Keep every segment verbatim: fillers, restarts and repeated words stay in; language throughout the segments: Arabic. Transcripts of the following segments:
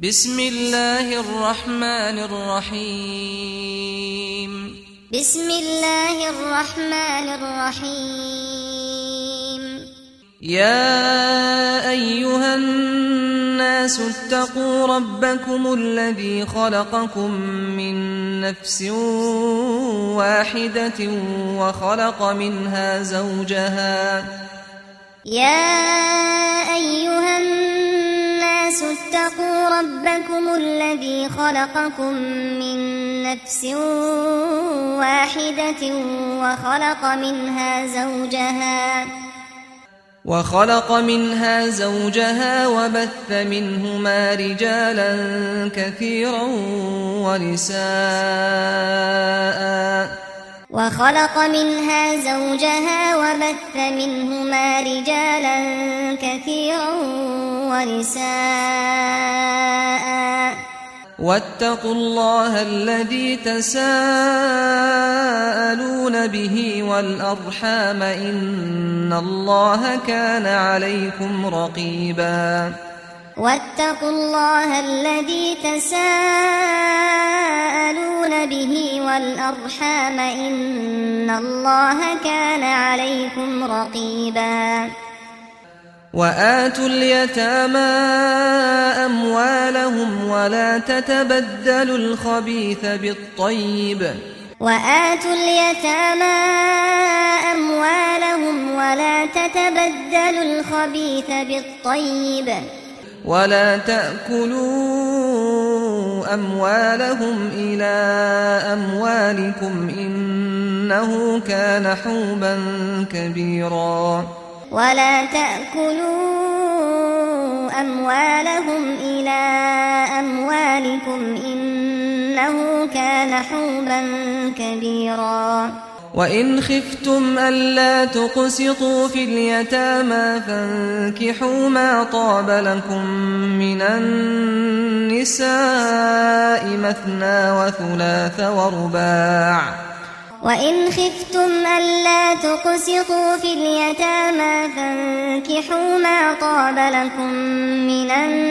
بسم الله الرحمن الرحيم بسم الله الرحمن الرحيم يا أيها الناس اتقوا ربكم الذي خلقكم من نفس واحدة وخلق منها زوجها يا أيها الناس اتقوا ربكم الذي خلقكم من نفس واحدة وخلق منها زوجها وخلق منها زوجها وبث منهما رجالا كثيرا ونساء وخلق منها زوجها وبث منهما رجالا كثيرا ونساء واتقوا الله الذي تساءلون به والأرحام إن الله كان عليكم رقيبا واتقوا الله الذي تساءلون به والأرحام إن الله كان عليكم رقيبا وآتوا اليتامى أموالهم ولا تتبدلوا الخبيث بالطيب وآتوا اليتامى أموالهم ولا تتبدلوا الخبيث بالطيب ولا تأكلوا أموالهم إلى أموالكم إنه كان حوبا كبيرا ولا تأكلوا أموالهم إلى أموالكم إنه كان حوبا كبيرا وإن خفتم ألا تقسطوا في اليتامى فانكحوا ما طاب لكم من النساء مثنى وثلاث ورباع وإن خفتم ألا تقسطوا في اليتامى فانكحوا ما طاب لكم من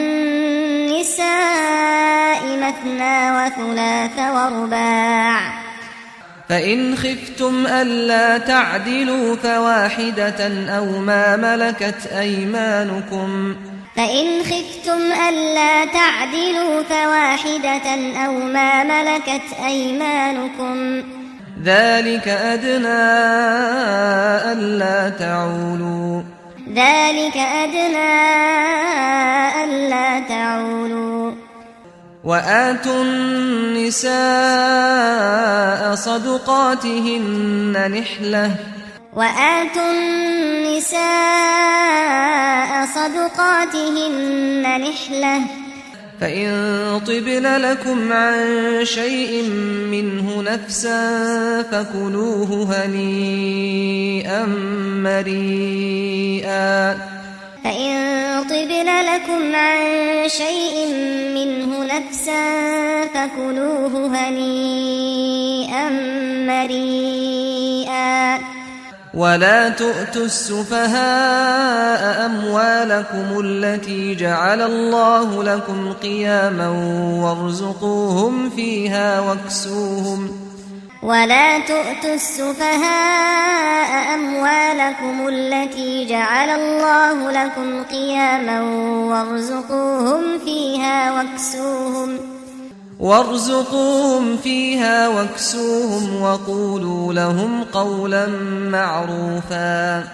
النساء مثنى وثلاث ورباع فإن خفتم ألا تعدلوا فواحدة أو ما ملكت أيمانكم فإن خفتم ألا تعدلوا فواحدة أو ما ملكت أيمانكم ذلك أدنى ألا تعولوا ذلك أدنى ألا تعولوا وآتوا النساء صدقاتهن نحلة وآتوا النساء صدقاتهن نحلة فإن طبن لكم عن شيء منه نفسا فكلوه هنيئا مريئا فإن طبن لكم عن شيء منه نفسا فكلوه هنيئا مريئا ولا تؤتوا السفهاء أموالكم التي جعل الله لكم قياما وارزقوهم فيها واكسوهم ولا تؤتوا السفهاء أموالكم التي جعل الله لكم قياما وارزقوهم فيها واكسوهم وارزقوهم فيها واكسوهم وقولوا لهم قولا معروفا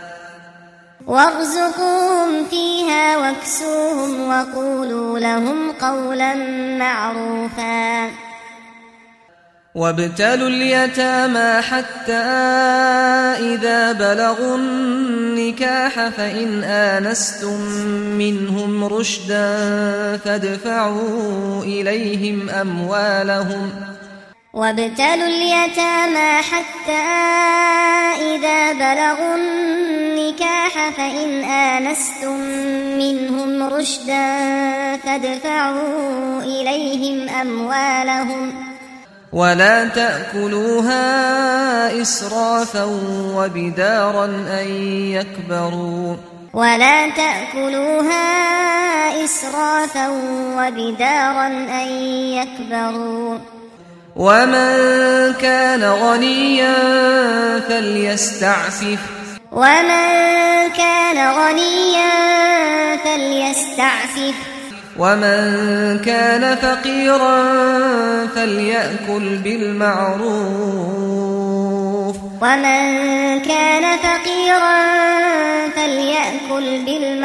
وارزقوهم فيها واكسوهم وقولوا لهم قولا معروفا وابتلوا اليتامى حتى إذا بلغوا النكاح فإن آنستم منهم رشدا فادفعوا إليهم أموالهم وابتلوا اليتامى حتى إذا بلغوا النكاح فإن آنستم منهم رشدا فادفعوا إليهم أموالهم ولا تأكلوها إسرافا وبدارا أن يكبروا ولا تأكلوها إسرافا وبدارا أن يكبروا ومن كان غنيا فليستعفف ومن كان غنيا فليستعفف ومن كان فقيرا فليأكل بالمعروف ومن كان فقيرا فليأكل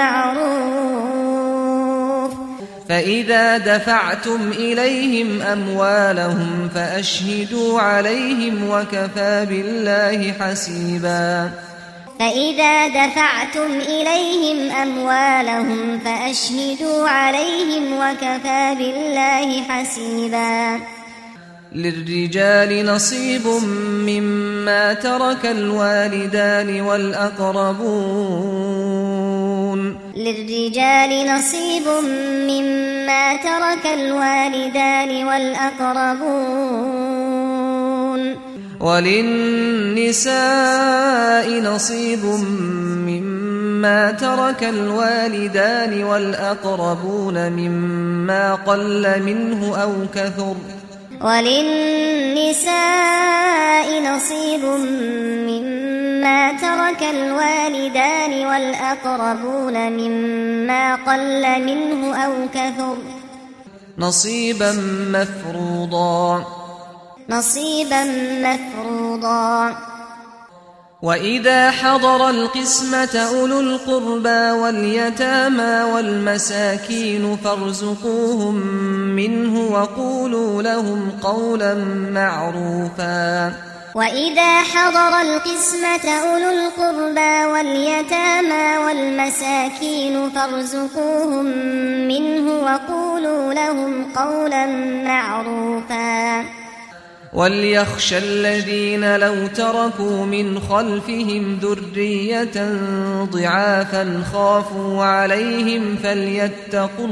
بالمعروف فإذا دفعتم إليهم أموالهم فأشهدوا عليهم وكفى بالله حسيبا فإذا دفعتم إليهم أموالهم فأشهدوا عليهم وكفى بالله حسيبا للرجال نصيب مما ترك الوالدان والأقربون للرجال نصيب مما ترك الوالدان والأقربون وللنساء نصيب مما ترك الوالدان والأقربون مما قل منه أو كثر وللنساء نصيب مما ترك الوالدان والأقربون مما قل منه أو كثر نصيبا مفروضا نصيبا مفروضا وإذا حضر القسمة أولو القربى واليتامى والمساكين فارزقوهم منه وقولوا لهم قولا معروفا وإذا حضر القسمة أولو القربى واليتامى والمساكين فارزقوهم منه وقولوا لهم قولا معروفا وليخشى الذين لو تركوا من خلفهم ذرية ضعافا خافوا عليهم فليتقوا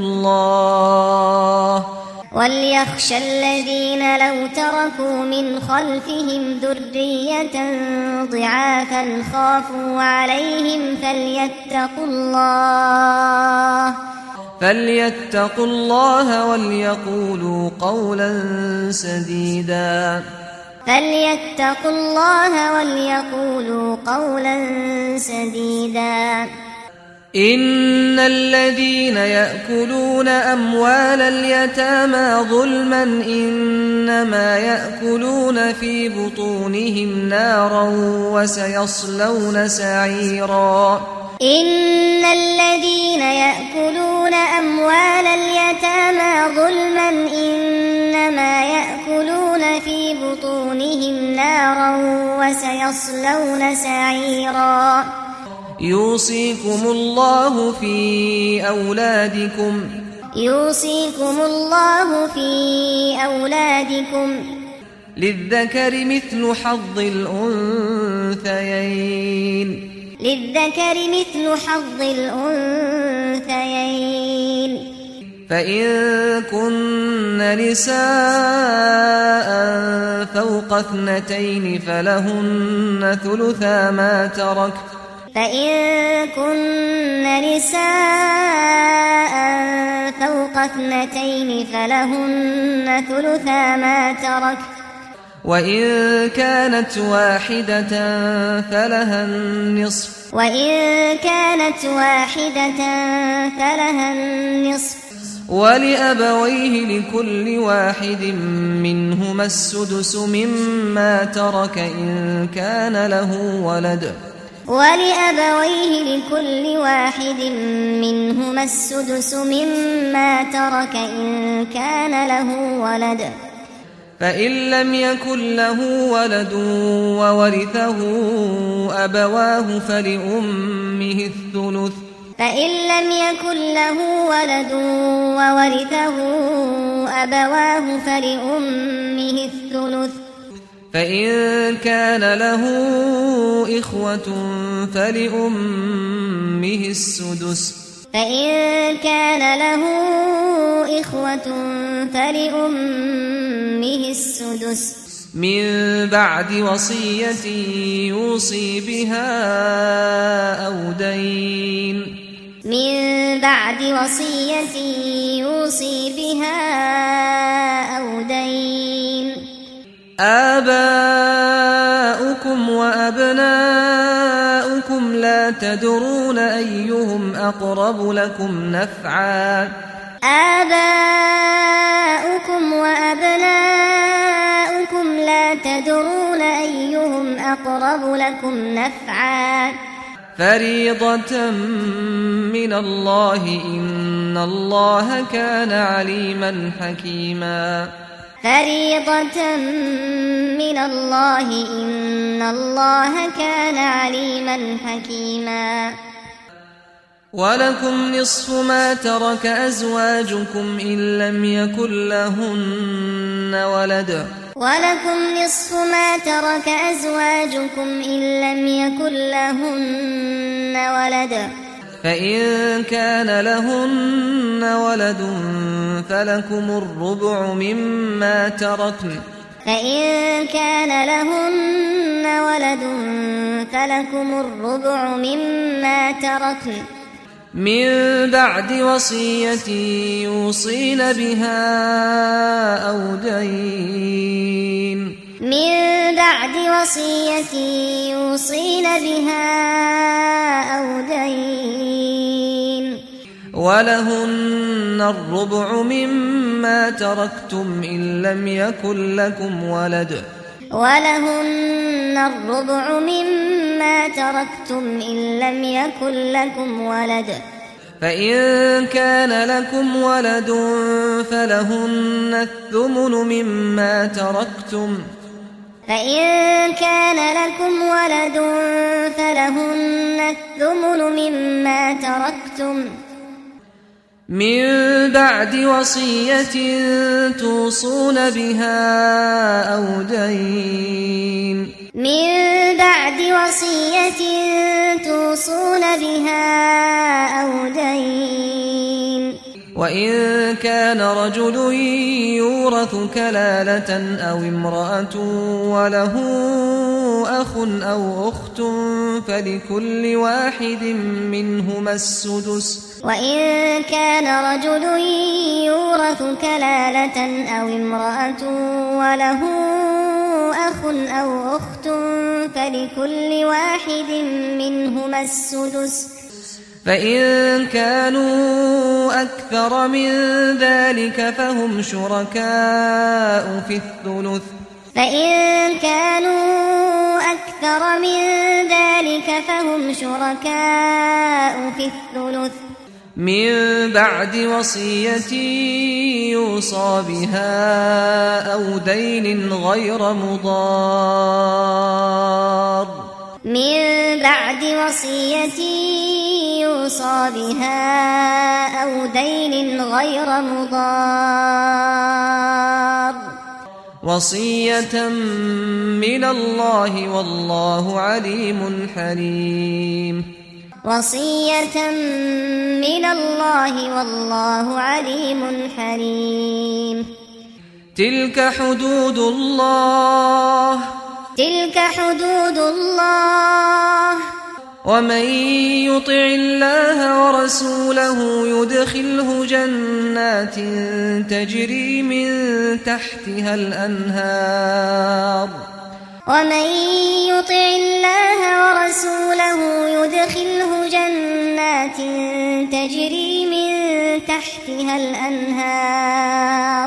الله وليخشى الذين لو تركوا من خلفهم ذرية ضعافا خافوا عليهم فليتقوا الله فليتقوا الله وليقولوا قولا سديدا فليتقوا الله وليقولوا قولا سديدا إن الذين يأكلون أموال اليتامى ظلما إنما يأكلون في بطونهم نارا وسيصلون سعيرا إن الذين يأكلون أموال اليتامى ظلما إنما يأكلون في بطونهم نارا وسيصلون سعيرا يوصيكم الله في أولادكم يوصيكم الله في أولادكم للذكر مثل حظ الأنثيين للذكر مثل حظ الأنثيين فإن كن نساء فوق اثنتين فلهن ثلثا ما ترك فإن كن نساء فوق اثنتين فلهن ثلثا ما ترك وإن كانت واحدة فلها النصف وإن كانت واحدة فلها النصف ولأبويه لكل واحد منهما السدس مما ترك إن كان له ولد ولأبويه لكل واحد منهما السدس مما ترك إن كان له ولد فإن لم يكن له ولد وورثه أبواه فلأمه الثلث فإن لم يكن له ولد وورثه أبواه فلأمه الثلث فإن كان له إخوة فلأمه السدس فإن كان له إخوة فلأمه السدس من بعد وصية يوصي بها أو دين من بعد وصية يوصي بها أو دين آباؤكم وأبناؤكم لا تدرون أيهم أقرب لكم نفعا آباؤكم وأبناؤكم لا تدرون أيهم أقرب لكم نفعا فريضة من الله إن الله كان عليما حكيما فريضة من الله إن الله كان عليما حكيما ولكم نصف ما ترك أزواجكم إن لم يكن لهن ولد ولكم نصف ما ترك أزواجكم إن لم يكن لهن ولد فإن كان لهن ولد فلكم الربع مما تركن فإن كان لهن ولد فلكم الربع مما تركن من بعد وصية يوصين بها أو دين من بعد وصية يوصين بها أو دين ولهن الربع مما تركتم إن لم يكن لكم ولد ولهن الربع مما تركتم إن لم يكن لكم ولد فإن كان لكم ولد فلهن الثمن مما تركتم فإن كان لكم ولد فلهن الثمن مما تركتم من بعد وصية توصون بها أو دين من بعد وصية توصون بها أو دين وإن كان رجل يورث كلالة أو امرأة وله أخ أو أخت فلكل واحد منهما السدس وإن كان رجل يورث كلالة أو امرأة وله أخ أو أخت فلكل واحد منهما السدس فإن كانوا أكثر من ذلك فهم شركاء في الثلث فإن كانوا أكثر من ذلك فهم شركاء في الثلث من بعد وصية يوصى بها أو دين غير مضار من بعد وصية يوصى بها أو دين غير مضار وصية من الله والله عليم حليم وصية من الله والله عليم حليم تلك حدود الله تلك حدود الله ومن يطع الله ورسوله يدخله جنات تجري من تحتها الأنهار ومن يطع الله ورسوله يدخله جنات تجري من تحتها الأنهار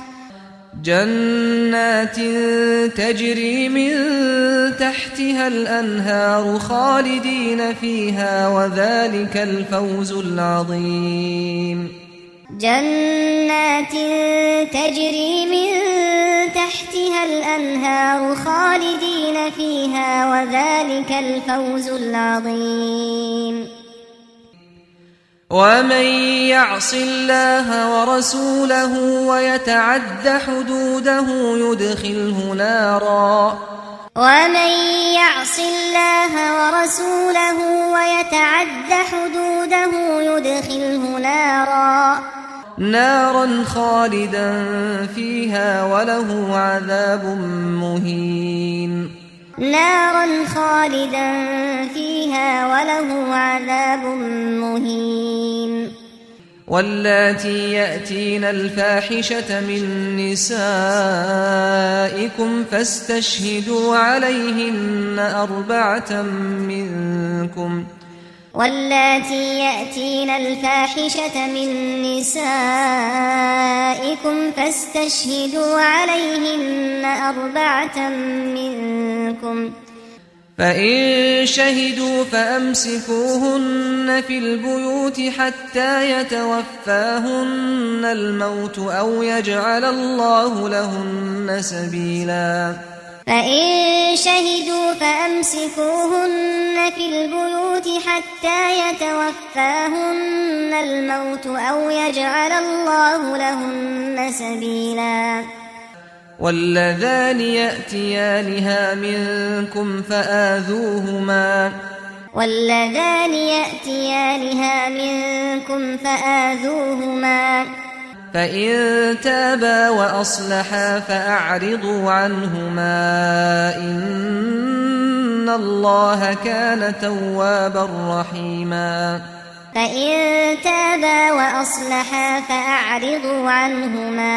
جنات تجري من تحتها الأنهار خالدين فيها وذلك الفوز العظيم جنات تجري من تحتها الأنهار خالدين فيها وذلك الفوز العظيم ومن يعص الله ورسوله ويتعد حدوده يدخله نارا ومن يعص الله ورسوله ويتعد حدوده يدخله نارا نارا خالدا فيها وله عذاب مهين نارا خالدا فيها وله عذاب مهين واللاتي يأتين الفاحشة من نسائكم فاستشهدوا عليهن أربعة منكم واللاتي يأتين الفاحشة من نسائكم فاستشهدوا عليهن أربعة منكم فإن شهدوا فأمسكوهن في البيوت حتى يتوفاهن الموت أو يجعل الله لهن سبيلا فإن شهدوا فأمسكوهن في البيوت حتى يتوفاهن الموت أو يجعل الله لهن سبيلا واللذان يأتيانها منكم فآذوهما واللذان يأتيانها منكم فآذوهما فإن تابا وأصلحا فأعرضوا عنهما إن الله كان توابا رحيما فإن تابا وأصلحا فأعرضوا عنهما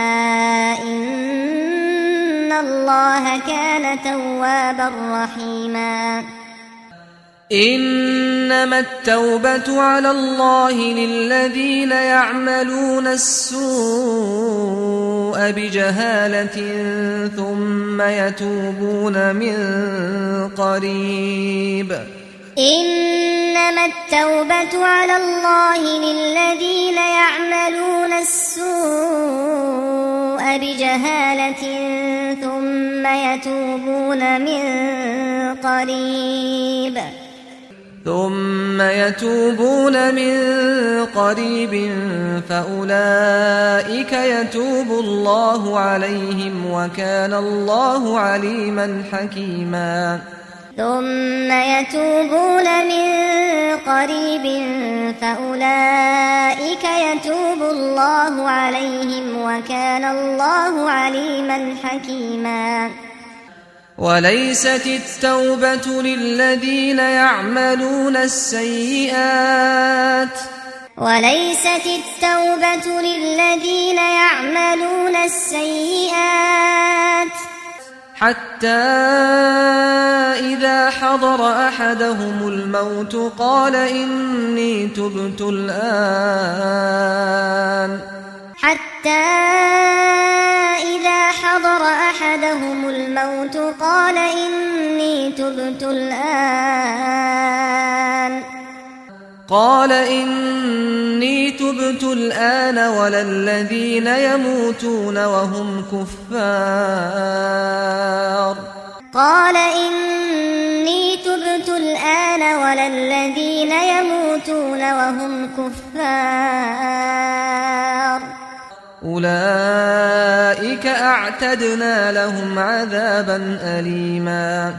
إن الله كان توابا رحيما إنما التوبة على الله للذين يعملون السوء بجهالة ثم يتوبون من قريب إنما التوبة على الله للذين يعملون السوء بجهالة ثم يتوبون من قريب ثم يتوبون من قريب فأولئك يتوب الله عليهم وكان الله عليما حكيما ثم يتوبون من قريب فأولئك يتوب الله عليهم وكان الله عليما حكيما وليست التوبة للذين يعملون السيئات وليست التوبة للذين يعملون السيئات حتى إذا حضر أحدهم الموت قال إني تبت الآن حتى إذا حضر أحدهم الموت قال إني تبت الآن قال إني تبت الآن ولا الذين يموتون وهم كفار قال إني تبت الآن ولا الذين يموتون وهم كفار أولئك أعتدنا لهم عذابا أليما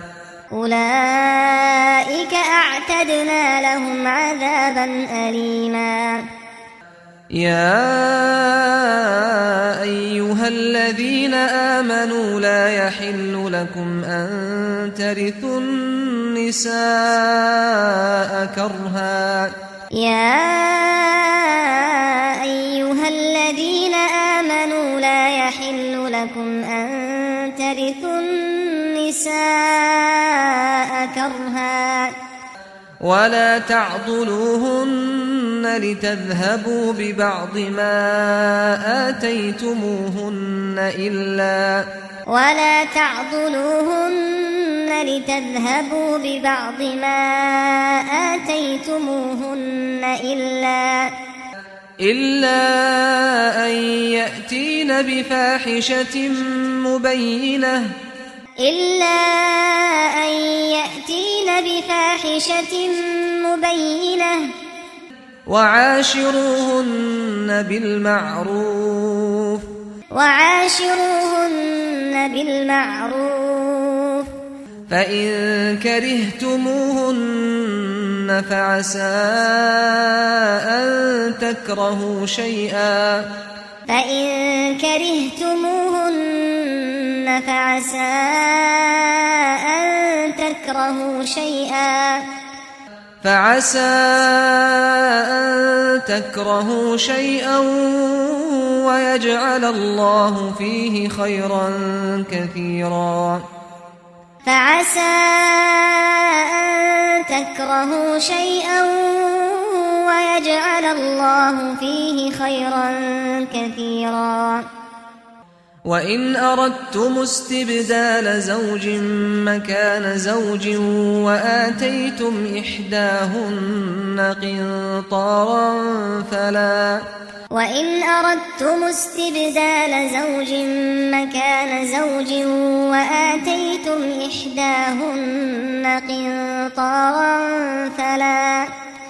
أولئك أعتدنا لهم عذابا أليما يا أيها الذين آمنوا لا يحل لكم أن ترثوا النساء كرها يا أيها الذين آمنوا لا يحل لكم أن ترثوا النساء كرها ولا تعضلوهن لتذهبوا ببعض ما آتيتموهن إلا ولا تعضلوهن لتذهبوا ببعض ما آتيتموهن إلا إلا أن يأتين بفاحشة مبينة إلا أن يأتين بفاحشة مبينة وعاشروهن بالمعروف وعاشروهن بالمعروف فإن كرهتموهن فعسى أن تكرهوا شيئا فإن كرهتموهن فعسى أن تكرهوا شيئا فعسى أن تكرهوا شيئا ويجعل الله فيه خيرا كثيرا فعسى أن تكرهوا شيئا ويجعل الله فيه خيرا كثيرا وإن أردتم استبدال زوج مكان زوج وآتيتم إحداهن قنطارا فلا وإن أردتم استبدال زوج مكان زوج وآتيتم إحداهن قنطارا فلا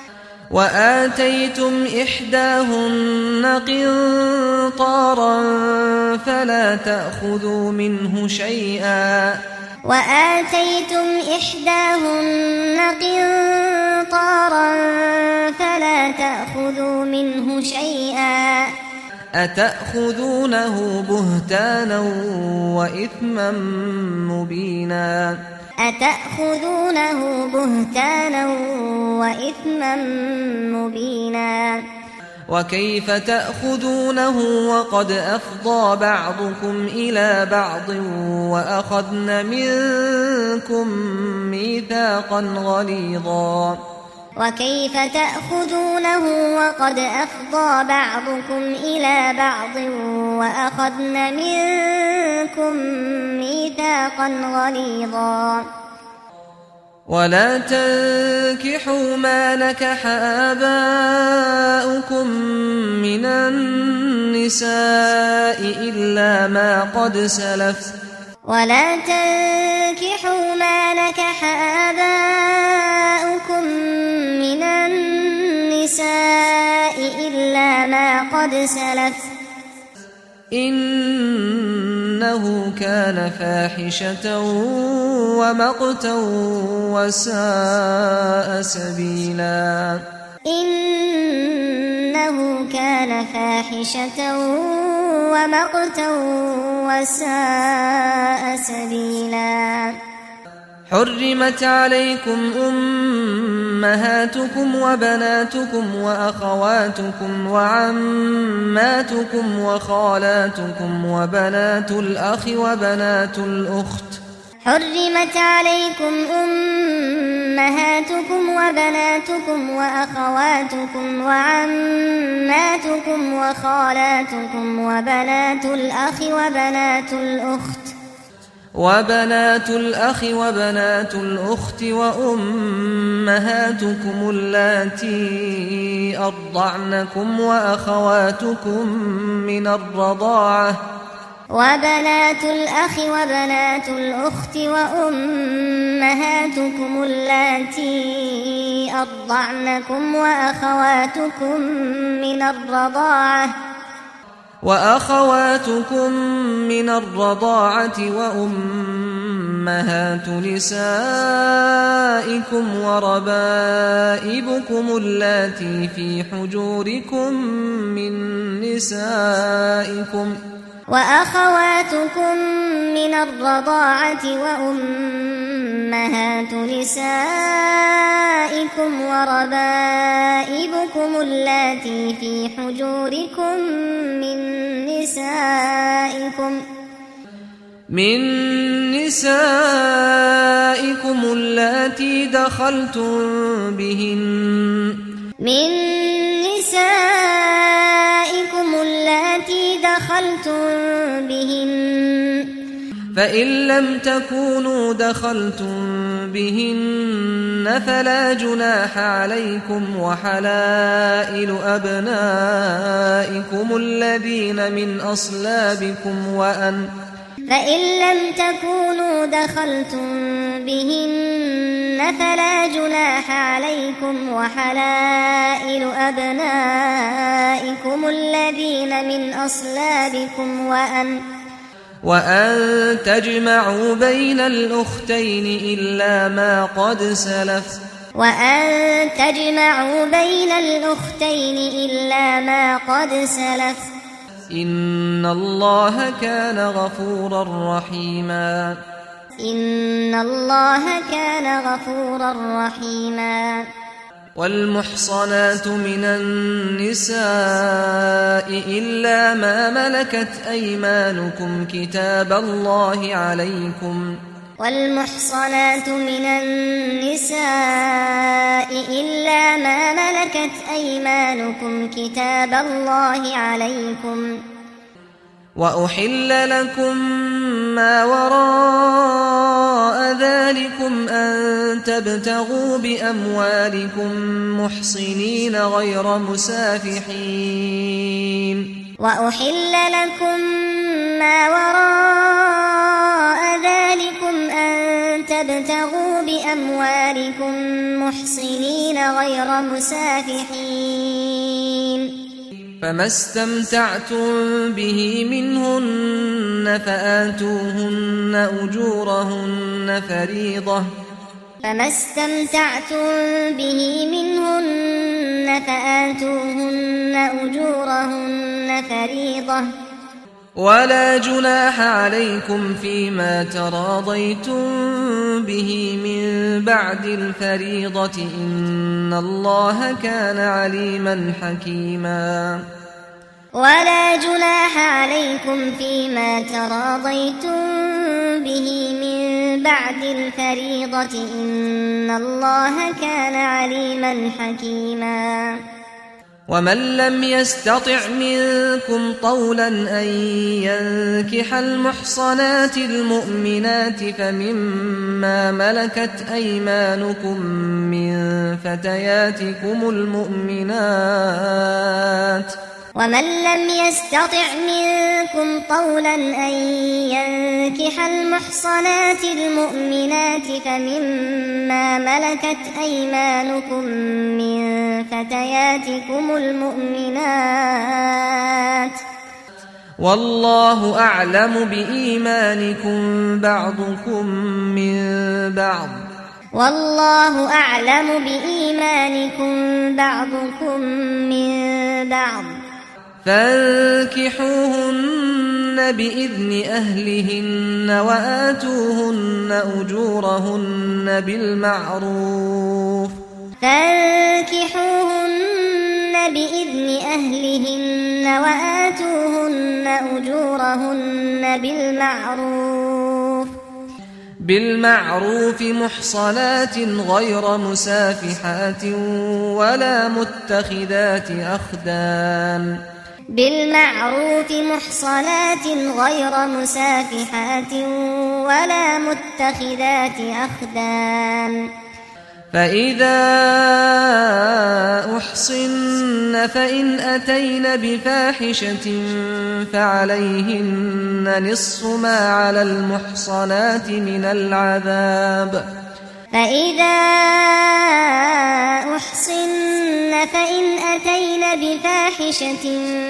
وآتيتم إحداهن قنطارا فلا تأخذوا منه شيئا وآتيتم إحداهن قنطارا فلا تأخذوا منه شيئا أتأخذونه بهتانا وإثما مبينا أتأخذونه بهتانا وإثما مبينا وكيف تأخذونه وقد أفضى بعضكم إلى بعض وأخذن منكم ميثاقا غليظا وكيف تأخذونه وقد أفضى بعضكم إلى بعض وأخذن منكم ميثاقا غليظا ولا تنكحوا ما نكح آباؤكم من النساء إلا ما قد سلف ولا تنكحوا ما نكح آباؤكم من النساء إلا ما قد سلف إنه كان فاحشة ومقتا وساء سبيلا إنه كان فاحشة ومقتا وساء سبيلا حرمت عليكم أمهاتكم وبناتكم وأخواتكم وعماتكم وخالاتكم وبنات الأخ وبنات الأخت حرمت عليكم أمهاتكم وبناتكم وأخواتكم وعماتكم وخالاتكم وبنات الأخ وبنات الأخت وبنات الأخ وبنات الأخت وأمهاتكم اللاتي أرضعنكم وأخواتكم من الرضاعة وبنات الأخ وبنات الأخت وأمهاتكم اللاتي أرضعنكم وأخواتكم من الرضاعة وأخواتكم من الرضاعة وأمهات نسائكم وربائبكم اللاتي في حجوركم من نسائكم وأخواتكم من الرضاعة وأمهات نسائكم وربائبكم اللاتي في حجوركم من نسائكم من نسائكم اللاتي دخلتم بهن من نسائكم اللاتي دخلتم بهن فإن لم تكونوا دخلتم بهن فلا جناح عليكم وحلائل أبنائكم الذين من أصلابكم وأن فإن لم تكونوا دخلتم بهن فلا جناح عليكم وحلائل أبنائكم الذين من أصلابكم وأن وأن تجمعوا بين الأختين إلا ما قد سلف وأن تجمعوا بين الأختين إلا ما قد سلف إن الله كان غفورا رحيما إن الله كان غفورا رحيما والمحصنات من النساء إلا ما ملكت أيمانكم كتاب الله عليكم والمحصنات من النساء إلا ما ملكت أيمانكم كتاب الله عليكم وأحل لكم ما وراء ذلكم أن تبتغوا بأموالكم محصنين غير مسافحين وأحل لكم ما وراء ذلكم أن تبتغوا بأموالكم محصنين غير مسافحين فما استمتعتم به منهن فآتوهن أجورهن فريضة فما استمتعتم به منهن فآتوهن أجورهن فريضة ولا جناح عليكم فيما تراضيتم به من بعد الفريضة إن الله كان عليما حكيما ولا جناح عليكم فيما تراضيتم به من بعد الفريضة إن الله كان عليما حكيما ومن لم يستطع منكم طولا أن ينكح المحصنات المؤمنات فمما ملكت أيمانكم من فتياتكم المؤمنات ومن لم يستطع منكم طولا أن ينكح المحصنات المؤمنات فمما ملكت أيمانكم من فتياتكم المؤمنات والله أعلم بإيمانكم بعضكم من بعض والله أعلم بإيمانكم بعضكم من بعض فانكحوهن بإذن أهلهن وآتوهن أجورهن بالمعروف فانكحوهن بإذن أهلهن وآتوهن أجورهن بالمعروف بالمعروف محصنات غير مسافحات ولا متخذات أخدان بالمعروف محصنات غير مسافحات ولا متخذات أخدان فإذا أحصن فإن أتين بفاحشة فعليهن نصف ما على المحصنات من العذاب فإذا أحصن فإن أتين بفاحشة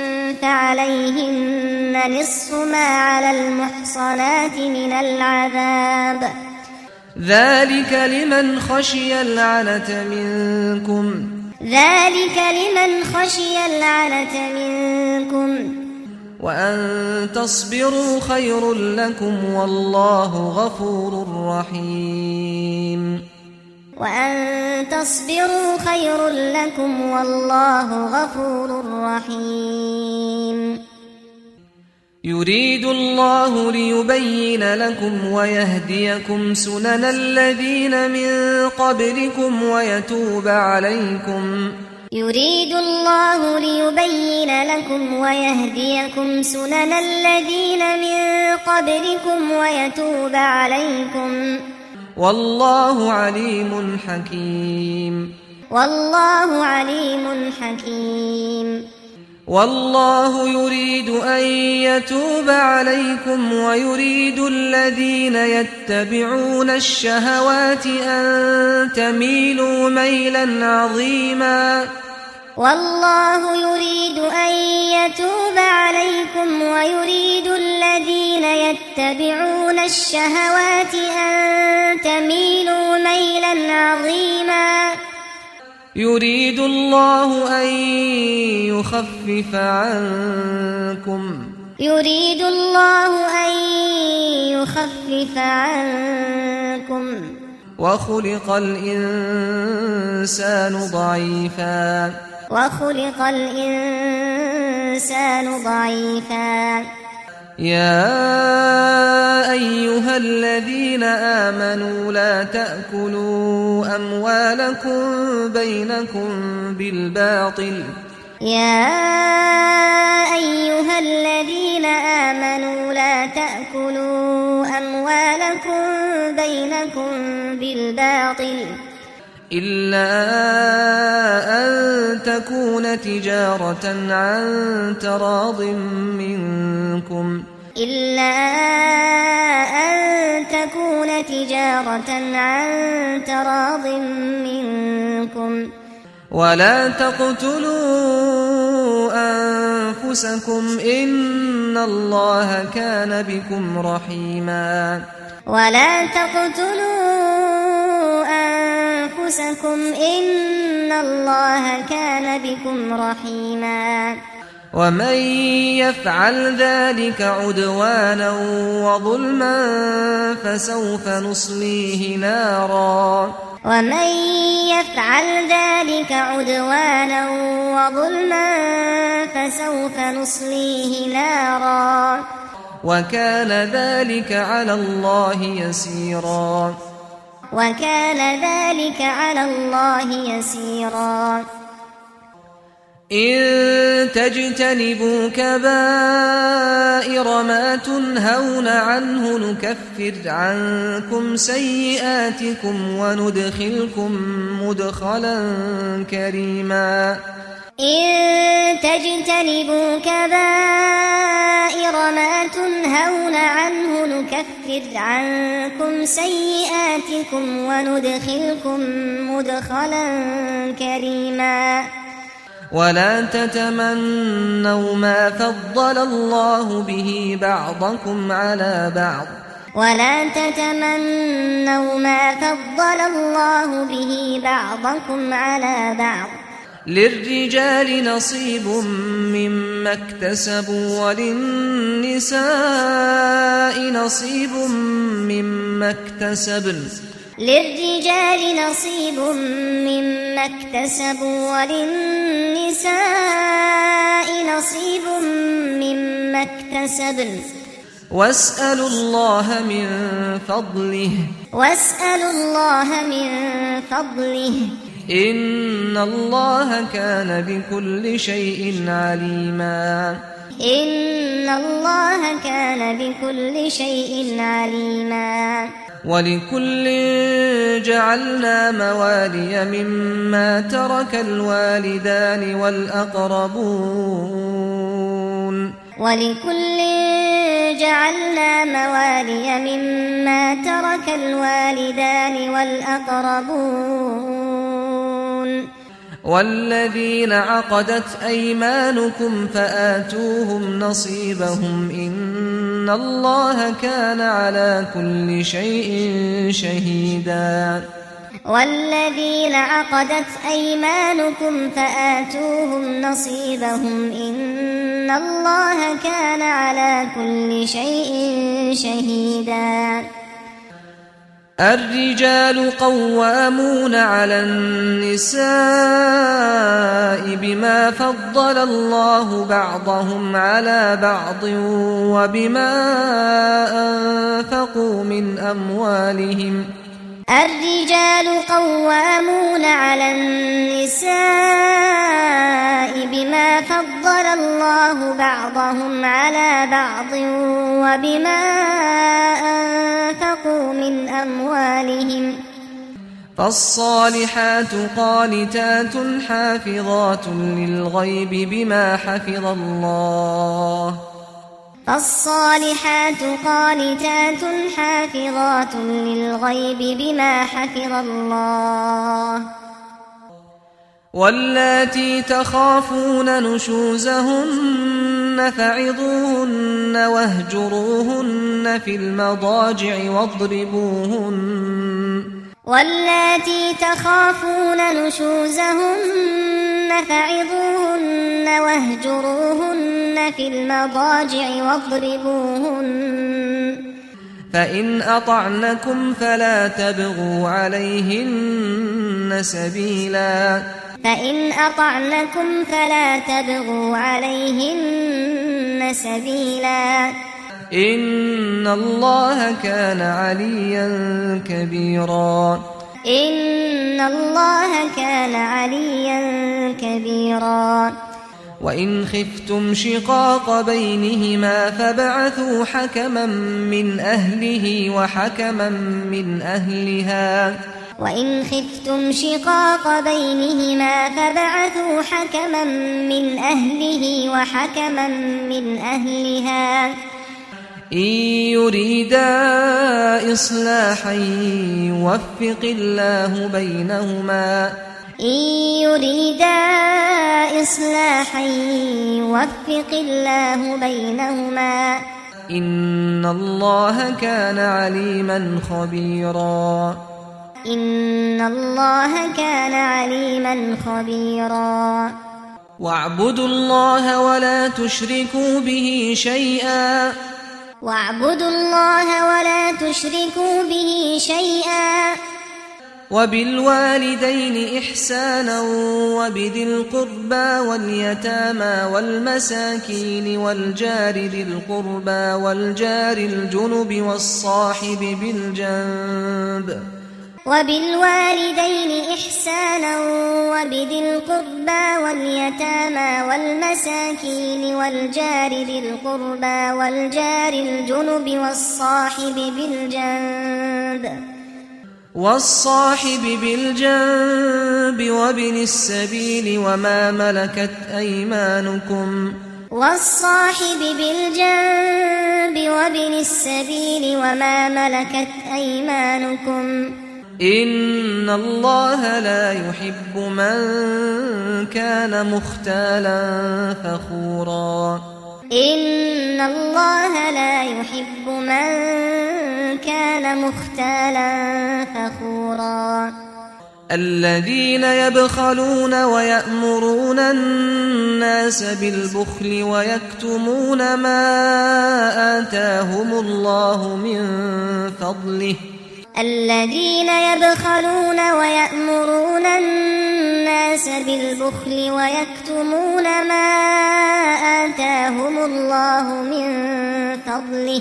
فعليهن نصف ما على المحصنات من العذاب ذلك لمن خشي العنة منكم ذلك لمن خشي العنة منكم وأن تصبروا خير لكم والله غفور رحيم وأن تصبروا خير لكم والله غفور رحيم يريد الله ليبين لكم ويهديكم سنن الذين من قبلكم ويتوب عليكم يريد الله ليبين لكم ويهديكم سنن الذين من قبلكم ويتوب عليكم والله عليم حكيم والله عليم حكيم والله يريد أن يتوب عليكم ويريد الذين يتبعون الشهوات أن تميلوا ميلا عظيما والله يريد أن يتوب عليكم ويريد الذين يتبعون الشهوات أن تميلوا ميلا عظيما يريد الله أن يخفف عنكم يريد الله أن يخفف عنكم وخلق الإنسان ضعيفا وخلق الإنسان ضعيفا يا أيها الذين آمنوا لا تأكلوا أموالكم بينكم بالباطل يا أيها الذين آمنوا لا تأكلوا أموالكم بينكم بالباطل إلا أن تكون تجارة عن تراض منكم إلا أن تكون تجارة عن تراض منكم ولا تقتلوا أنفسكم إن الله كان بكم رحيما ولا تقتلوا أنفسكم إن الله كان بكم رحيما ومن يفعل ذلك عدوانا وظلما فسوف نصليه نارا ومن يفعل ذلك عدوانا وظلما فسوف نصليه نارا وكان ذلك على الله يسيرا وكان ذلك على الله يسيرا إن تجتنبوا كبائر ما تنهون عنه نكفر عنكم سيئاتكم وندخلكم مدخلا كريما إن تجتنبوا كبائر ما تنهون عنه نكفر عنكم سيئاتكم وندخلكم مدخلا كريما ولا تتمنوا ما فضل الله به بعضكم على بعض ولا تتمنوا ما فضل الله به بعضكم على بعض للرجال نصيب مما اكتسبوا وللنساء نصيب مما اكتسبن للرجال نصيب مما اكتسبوا وللنساء نصيب مما اكتسبن واسألوا الله من فضله واسألوا الله من فضله إن الله كان بكل شيء عليما إن الله كان بكل شيء عليما ولكل جعلنا موالي مما ترك الوالدان والأقربون ولكل جعلنا موالي مما ترك الوالدان والأقربون والذين عقدت أيمانكم فآتوهم نصيبهم إن الله كان على كل شيء شهيدا والذين عقدت أيمانكم فآتوهم نصيبهم إن الله كان على كل شيء شهيدا الرجال قوامون على النساء بما فضل الله بعضهم على بعض وبما أنفقوا من أموالهم الرجال قوامون على النساء بما فضل الله بعضهم على بعض وبما أنفقوا من أموالهم فالصالحات قانتات حافظات للغيب بما حفظ الله فالصالحات قانتات حافظات للغيب بما حفظ الله واللاتي تخافون نشوزهن فعظوهن واهجروهن في المضاجع واضربوهن واللاتي تخافون نشوزهن فعظوهن واهجروهن في المضاجع واضربوهن فإن أطعنكم فلا تبغوا عليهن سبيلا فإن أطعنكم فلا تبغوا عليهن سبيلا إن الله كان عليا كبيرا إن الله كان عليا كبيرا وإن خفتم شقاق بينهما فابعثوا حكما من أهله وحكما من أهلها وإن خفتم شقاق بينهما فابعثوا حكما من أهله وحكما من أهلها إن يريدا إصلاحا يوفق الله بينهما إن يريدا إصلاحا يوفق الله بينهما إن الله كان عليما خبيرا إن الله كان عليما خبيرا واعبدوا الله ولا تشركوا به شيئا واعبدوا الله ولا تشركوا به شيئا وبالوالدين إحسانا وبذي القربى واليتامى والمساكين والجار ذي القربى والجار الجنب والصاحب بالجنب وبالوالدين إحسانا وبذي القربى واليتامى والمساكين والجار ذي القربى والجار الجنب والصاحب بالجنب والصاحب بالجنب وابن السبيل وما ملكت أيمانكم والصاحب بالجنب وابن السبيل وما ملكت أيمانكم إن الله لا يحب من كان مختالا فخورا إن الله لا يحب من كان مختالا فخورا الذين يبخلون ويأمرون الناس بالبخل ويكتمون ما آتاهم الله من فضله الذين يبخلون ويأمرون الناس بالبخل ويكتمون ما آتاهم الله من فضله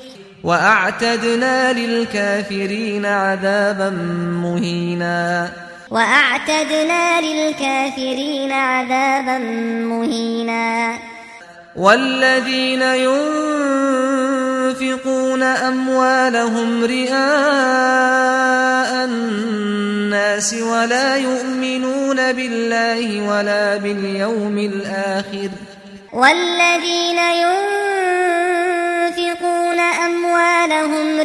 وأعتدنا للكافرين عذابا مهينا وأعتدنا للكافرين عذابا مهينا والذين ينفقون أموالهم رئاء الناس ولا يؤمنون بالله ولا باليوم الآخر والذين ينفقون أموالهم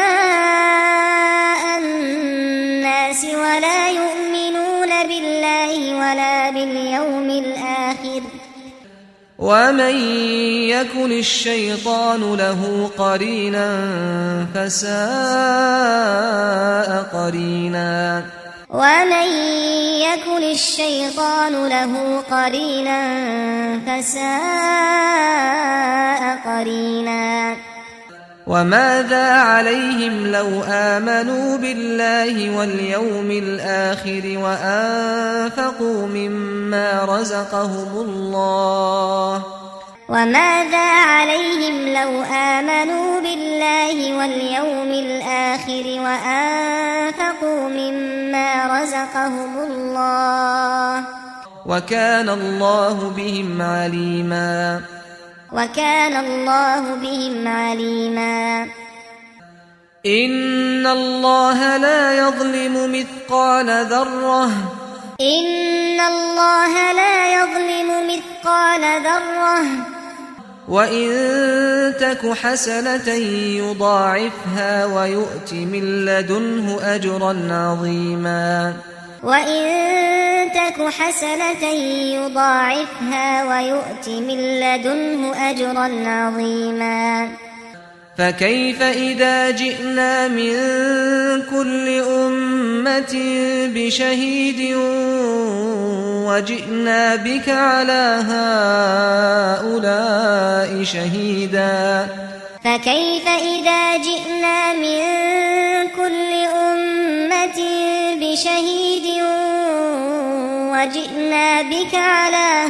رئاء الناس ولا يؤمنون بالله ولا باليوم الآخر ومن يكن الشيطان له قرينا فساء قرينا ومن يكن الشيطان له قرينا فساء قرينا وماذا عليهم لو آمنوا بالله واليوم الآخر وأنفقوا مما رزقهم الله وماذا عليهم لو آمنوا بالله واليوم الآخر وأنفقوا مما رزقهم الله وكان الله بهم عليما وكان الله بهم عليما إن الله لا يظلم مثقال ذرة إن الله لا يظلم مثقال ذرة وإن تك حسنة يضاعفها ويؤت من لدنه أجرا عظيما وإن تك حسنة يضاعفها ويؤت من لدنه أجرا عظيما فكيف إذا جئنا من كل أمة بشهيد وجئنا بك على هؤلاء شهيدا فكيف إذا جئنا من كل أمة بشهيد وجئنا بك على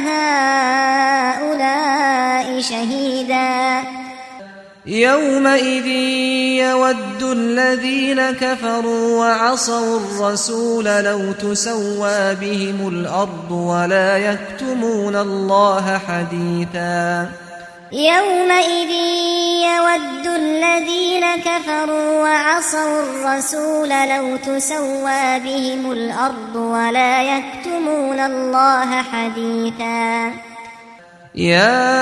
هؤلاء شهيدا يومئذ يود الذين كفروا وعصوا الرسول لو تسوى بهم الأرض ولا يكتمون الله حديثا يومئذ يود الذين كفروا وعصوا الرسول لو تسوى بهم الأرض ولا يكتمون الله حديثا يا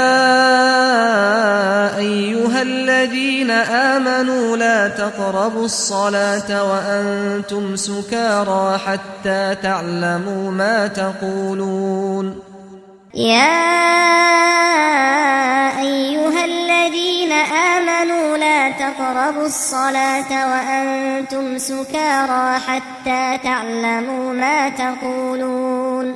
أيها الذين آمنوا لا تقربوا الصلاة وأنتم سكارى حتى تعلموا ما تقولون يا أيها الذين آمنوا لا تقربوا الصلاة وأنتم سكارى حتى تعلموا ما تقولون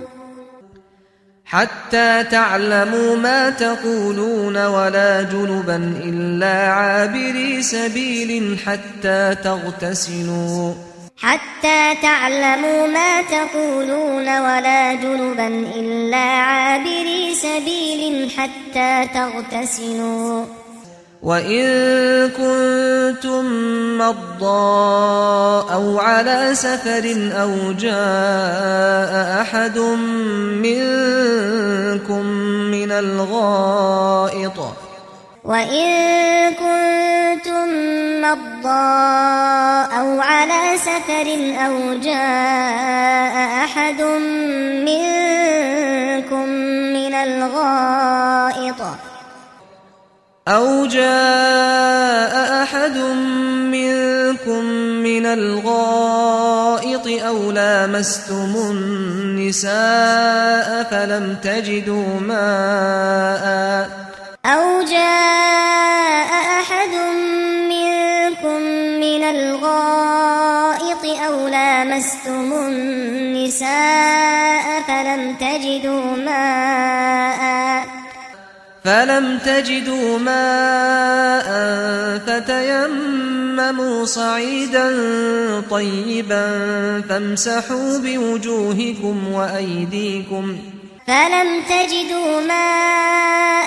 حتى تعلموا ما تقولون ولا جنبا إلا عابري سبيل حتى تغتسلوا حتى تعلموا ما تقولون ولا جنبا إلا عابري سبيل حتى تغتسلوا وإن كنتم مرضى أو على سفر أو جاء أحد منكم من الغائط وإن كنتم مرضى أو على سفر أو جاء أحد منكم من الغائط أو جاء أحد منكم من الغائط أو لامستم النساء فلم تجدوا ماء أو جاء أحد منكم من الغائط أو لامستم النساء فلم تجدوا ماء فلم تجدوا ماء فتيمموا صعيدا طيبا فامسحوا بوجوهكم وأيديكم فلم تجدوا ماء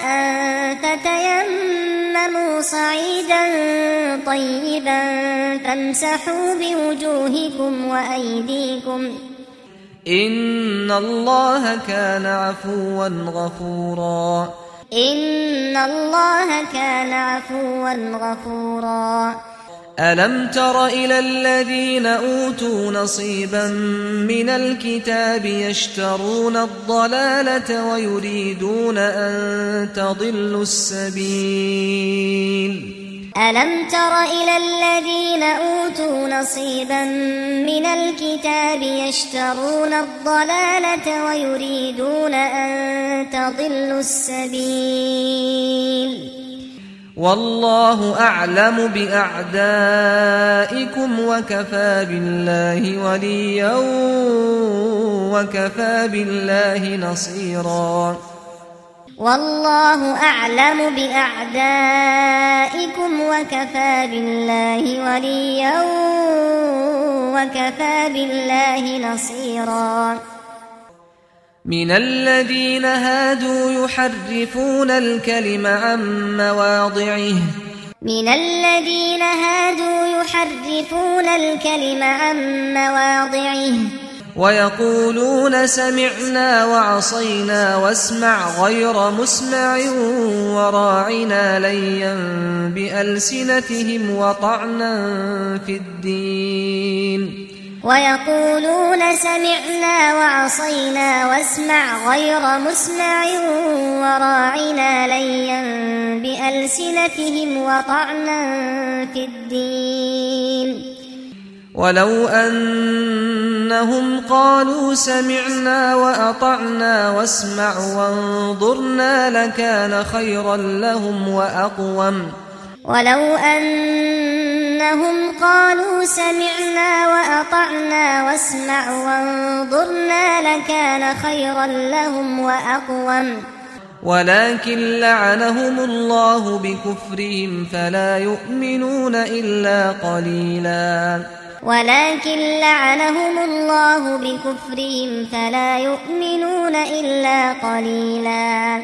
فتيمموا صعيدا طيبا فامسحوا بوجوهكم وأيديكم إن الله كان عفوا غفورا إن الله كان عفوا غفورا ألم تر إلى الذين أوتوا نصيبا من الكتاب يشترون الضلالة ويريدون أن تضلوا السبيل ألم تر إلى الذين أوتوا نصيبا من الكتاب يشترون الضلالة ويريدون أن تضلوا السبيل والله أعلم بأعدائكم وكفى بالله وليا وكفى بالله نصيرا والله أعلم بأعدائكم وكفى بالله وليا وكفى بالله نصيرا من الذين هادوا يحرفون الكلم عن مواضعه من الذين هادوا يحرفون الكلم عن مواضعه ويقولون سمعنا وعصينا واسمع غير مسمع وراعنا ليا بألسنتهم وطعنا في الدين ويقولون سمعنا وعصينا واسمع غير مسمع وراعنا ليا بألسنتهم وطعنا في الدين ولو أنهم قالوا سمعنا وأطعنا واسمع وانظرنا لكان خيرا لهم وأقوم ولو أنهم قالوا سمعنا وأطعنا واسمع وانظرنا لكان خيرا لهم وأقوم ولكن لعنهم الله بكفرهم فلا يؤمنون إلا قليلا ولكن لعنهم الله بكفرهم فلا يؤمنون إلا قليلا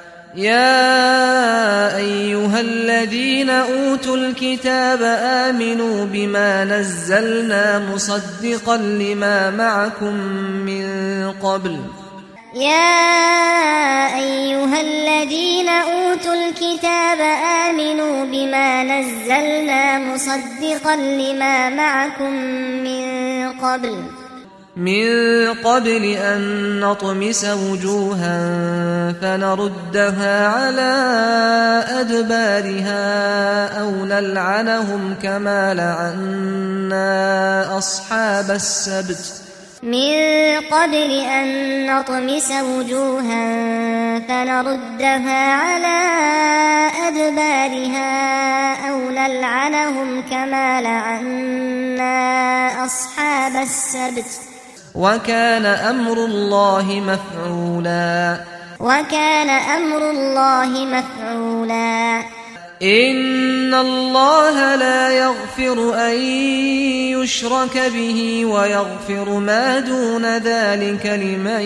يا أيها الذين أوتوا الكتاب آمنوا بما نزلنا مصدقا لما معكم من قبل يا أيها الذين أوتوا الكتاب آمنوا بما نزلنا مصدقا لما معكم من قبل من قبل أن نطمس وجوها فنردها على أدبارها أو نلعنهم كما لعنا أصحاب السبت من قبل أن نطمس وجوها فنردها على أدبارها أو نلعنهم كما لعنا أصحاب السبت وكان أمر الله مفعولا وكان أمر الله مفعولا إن الله لا يغفر أن يشرك به ويغفر ما دون ذلك لمن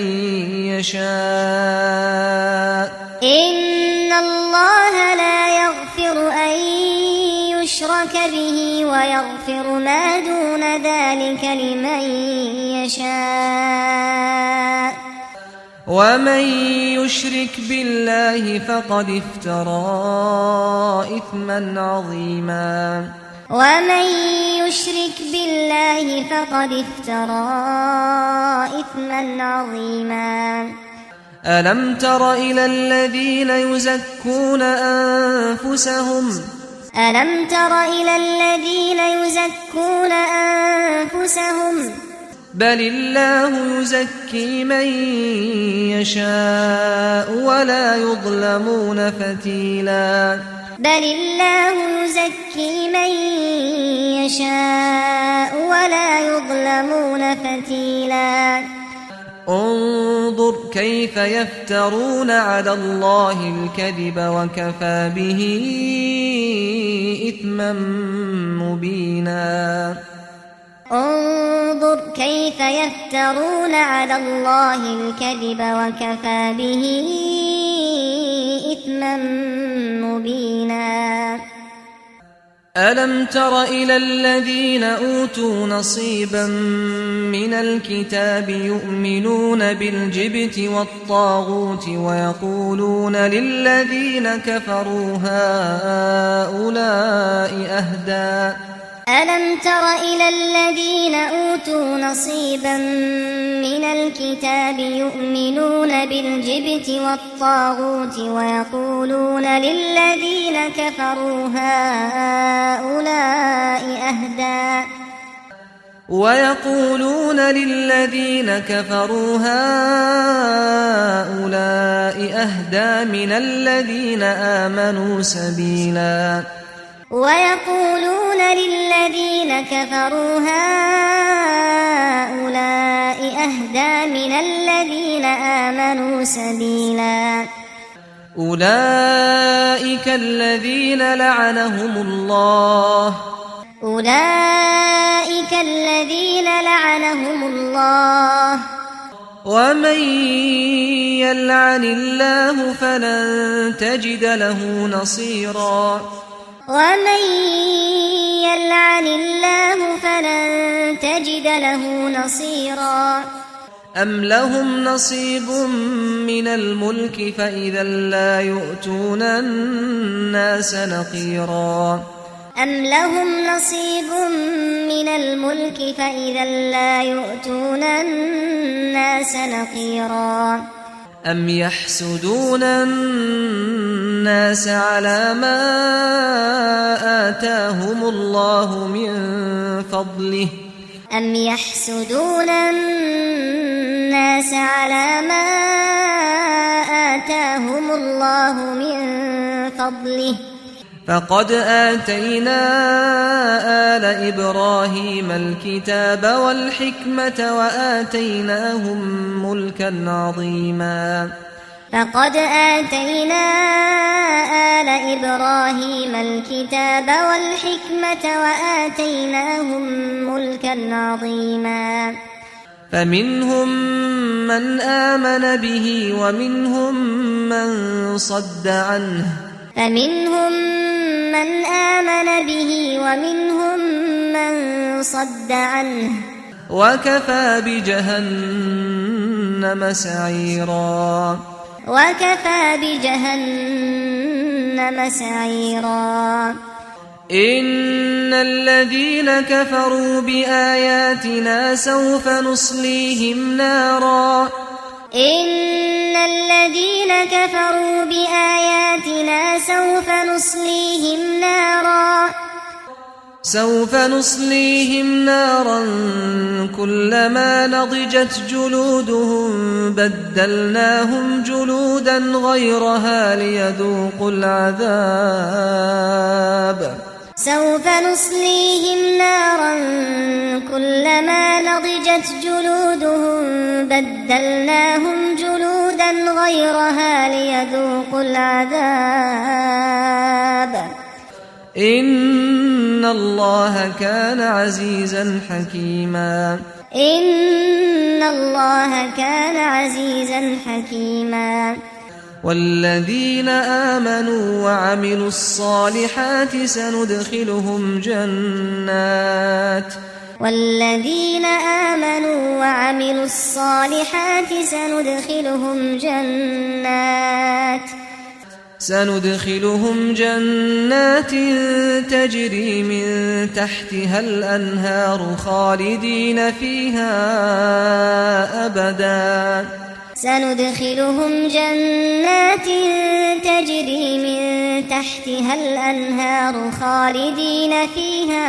يشاء إن الله لا يغفر أن يشرك به ويغفر ما دون ذلك لمن يشاء ومن يشرك بالله فقد افترى إثما عظيما ومن يشرك بالله فقد افترى إثما عظيما ألم تر إلى الذين يزكون أنفسهم ألم تر إلى الذين يزكون أنفسهم بل الله يزكي من يشاء ولا يظلمون فتيلا بل الله يزكي من يشاء ولا يظلمون فتيلا انظر كيف يفترون على الله الكذب وكفى به إثما مبينا انظر كيف يفترون على الله الكذب وكفى به إثما مبينا ألم تر إلى الذين أوتوا نصيبا من الكتاب يؤمنون بالجبت والطاغوت ويقولون للذين كفروا هؤلاء أهدى ألم تر إلى الذين أوتوا نصيبا من الكتاب يؤمنون بالجبت والطاغوت ويقولون للذين كفروا هؤلاء أهدى ويقولون للذين كفروا هؤلاء أهدى من الذين آمنوا سبيلا ويقولون للذين كفروا هؤلاء أهدى من الذين آمنوا سبيلا أولئك الذين لعنهم الله أولئك الذين لعنهم الله ومن يلعن الله فلن تجد له نصيرا ومن يلعن الله فلن تجد له نصيرا أم لهم نصيب من الملك فإذا لا يؤتون الناس نقيرا أم لهم نصيب من الملك فإذا لا يؤتون الناس نقيرا أم يحسدون الناس على ما آتاهم الله من فضله أم يحسدون الناس على ما آتاهم الله من فضله فقد آتينا آل إبراهيم الكتاب والحكمة وآتيناهم ملكا عظيما فقد آتينا آل إبراهيم الكتاب والحكمة وآتيناهم ملكا عظيما فمنهم من آمن به ومنهم من صد عنه فمنهم من آمن به ومنهم من صد عنه وكفى بجهنم سعيرا وكفى بجهنم سعيرا إن الذين كفروا بآياتنا سوف نصليهم نارا إن الذين كفروا بآياتنا سوف نصليهم نارا سوف نصليهم نارا كلما نضجت جلودهم بدلناهم جلودا غيرها ليذوقوا العذاب سوف نصليهم نارا كلما نضجت جلودهم بدلناهم جلودا غيرها ليذوقوا العذاب إن الله كان عزيزا حكيما إن الله كان عزيزا حكيما والذين آمنوا وعملوا الصالحات سندخلهم جنات والذين آمنوا وعملوا الصالحات سندخلهم جنات سندخلهم جنات تجري من تحتها الأنهار خالدين فيها أبدا سندخلهم جنات تجري من تحتها الأنهار خالدين فيها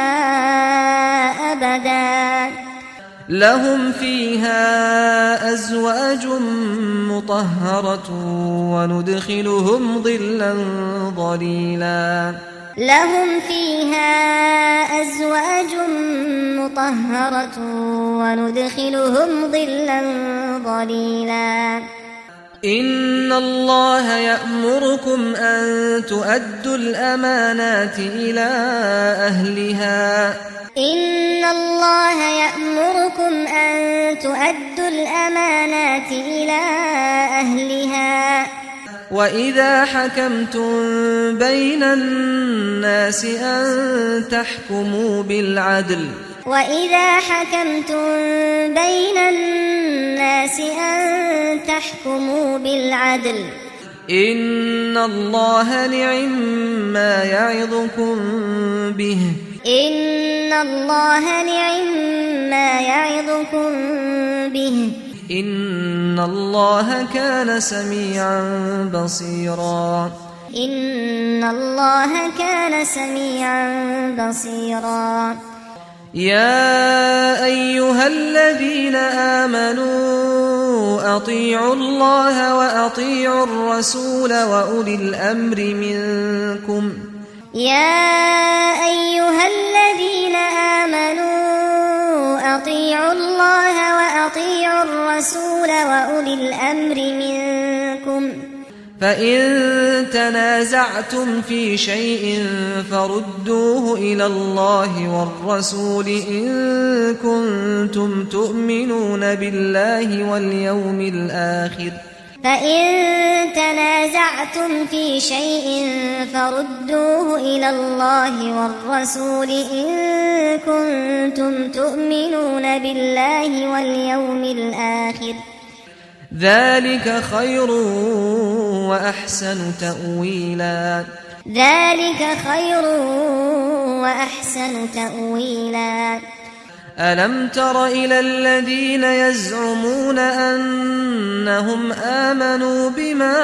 أبدا لهم فيها أزواج مطهرة وندخلهم ظلا ظليلا لهم فيها أزواج مطهرة وندخلهم ظلا ظليلا إن الله يأمركم أن تؤدوا الأمانات إلى أهلها إن الله يأمركم أن تؤدوا الأمانات إلى أهلها وإذا حكمتم بين الناس أن تحكموا بالعدل وإذا حكمتم بين الناس أن تحكموا بالعدل إن الله نعم ما يعظكم به إن الله نعم ما يعظكم به إن الله كان سميعا بصيرا إن الله كان سميعا بصيرا يا أيها الذين آمنوا أطيعوا الله وأطيعوا الرسول وأولي الأمر منكم يا أيها الذين آمنوا أطيعوا الله وأطيعوا الرسول وأولي الأمر منكم فإن تنازعتم في شيء فردوه إلى الله والرسول إن كنتم تؤمنون بالله واليوم الآخر فإن تنازعتم في شيء فردوه إلى الله والرسول إن كنتم تؤمنون بالله واليوم الآخر ذلك خير وأحسن تأويلا ذلك خير وأحسن تأويلا ألم تر إلى الذين يزعمون أنهم آمنوا بما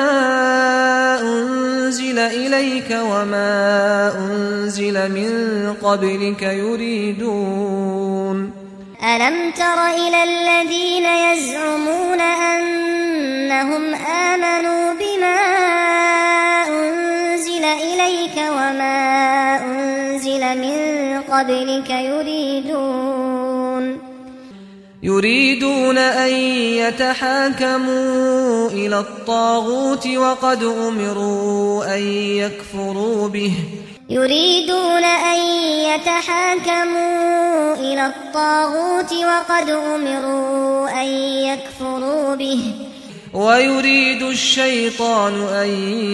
أنزل إليك وما أنزل من قبلك يريدون ألم تر إلى الذين يزعمون أنهم آمنوا بما أنزل إليك إليك وما أنزل من قبلك يريدون يريدون أن يتحاكموا إلى الطاغوت وقد أمروا أن يكفروا به يريدون أن يتحاكموا إلى الطاغوت وقد أمروا أن يكفروا به ويريد الشيطان أن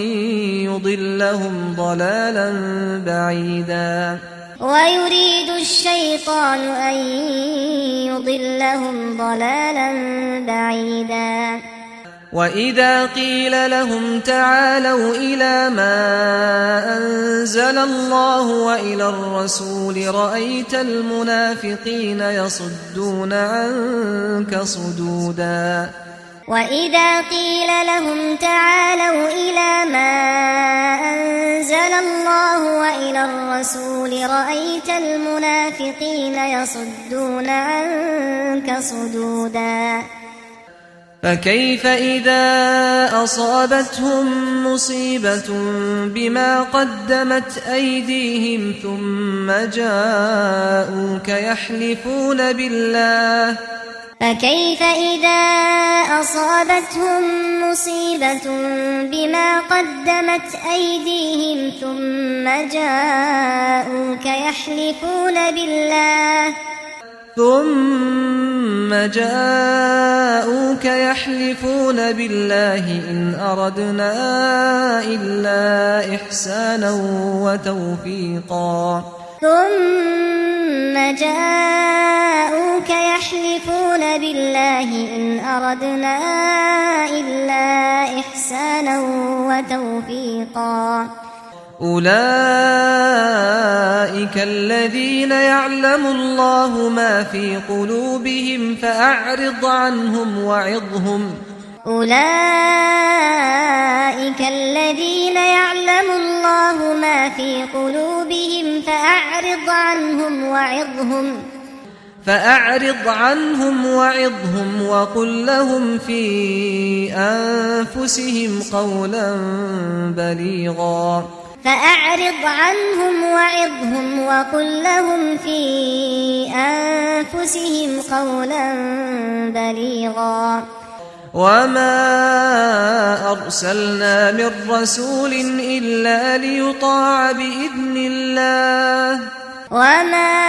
يضلهم ضلالا بعيدا ويريد الشيطان أن يضلهم ضلالا بعيدا وإذا قيل لهم تعالوا إلى ما أنزل الله وإلى الرسول رأيت المنافقين يصدون عنك صدودا وإذا قيل لهم تعالوا إلى ما أنزل الله وإلى الرسول رأيت المنافقين يصدون عنك صدودا فكيف إذا أصابتهم مصيبة بما قدمت أيديهم ثم جاءوك يحلفون بالله فكيف إذا أصابتهم مصيبة بما قدمت أيديهم ثم جاءوك يحلفون بالله ثم جاءوك يحلفون بالله إن أردنا إلا إحسانا وتوفيقا ثم جاءوك يحلفون بالله إن أردنا إلا إحسانا وتوفيقا أولئك الذين يعلم الله ما في قلوبهم فأعرض عنهم وعظهم أولئك الذين يعلم الله ما في قلوبهم فأعرض عنهم وعظهم فأعرض عنهم وعظهم وقل لهم في أنفسهم قولا بليغا فأعرض عنهم وعظهم وقل لهم في أنفسهم قولا بليغا وما أرسلنا من رسول إلا ليطاع بإذن الله وما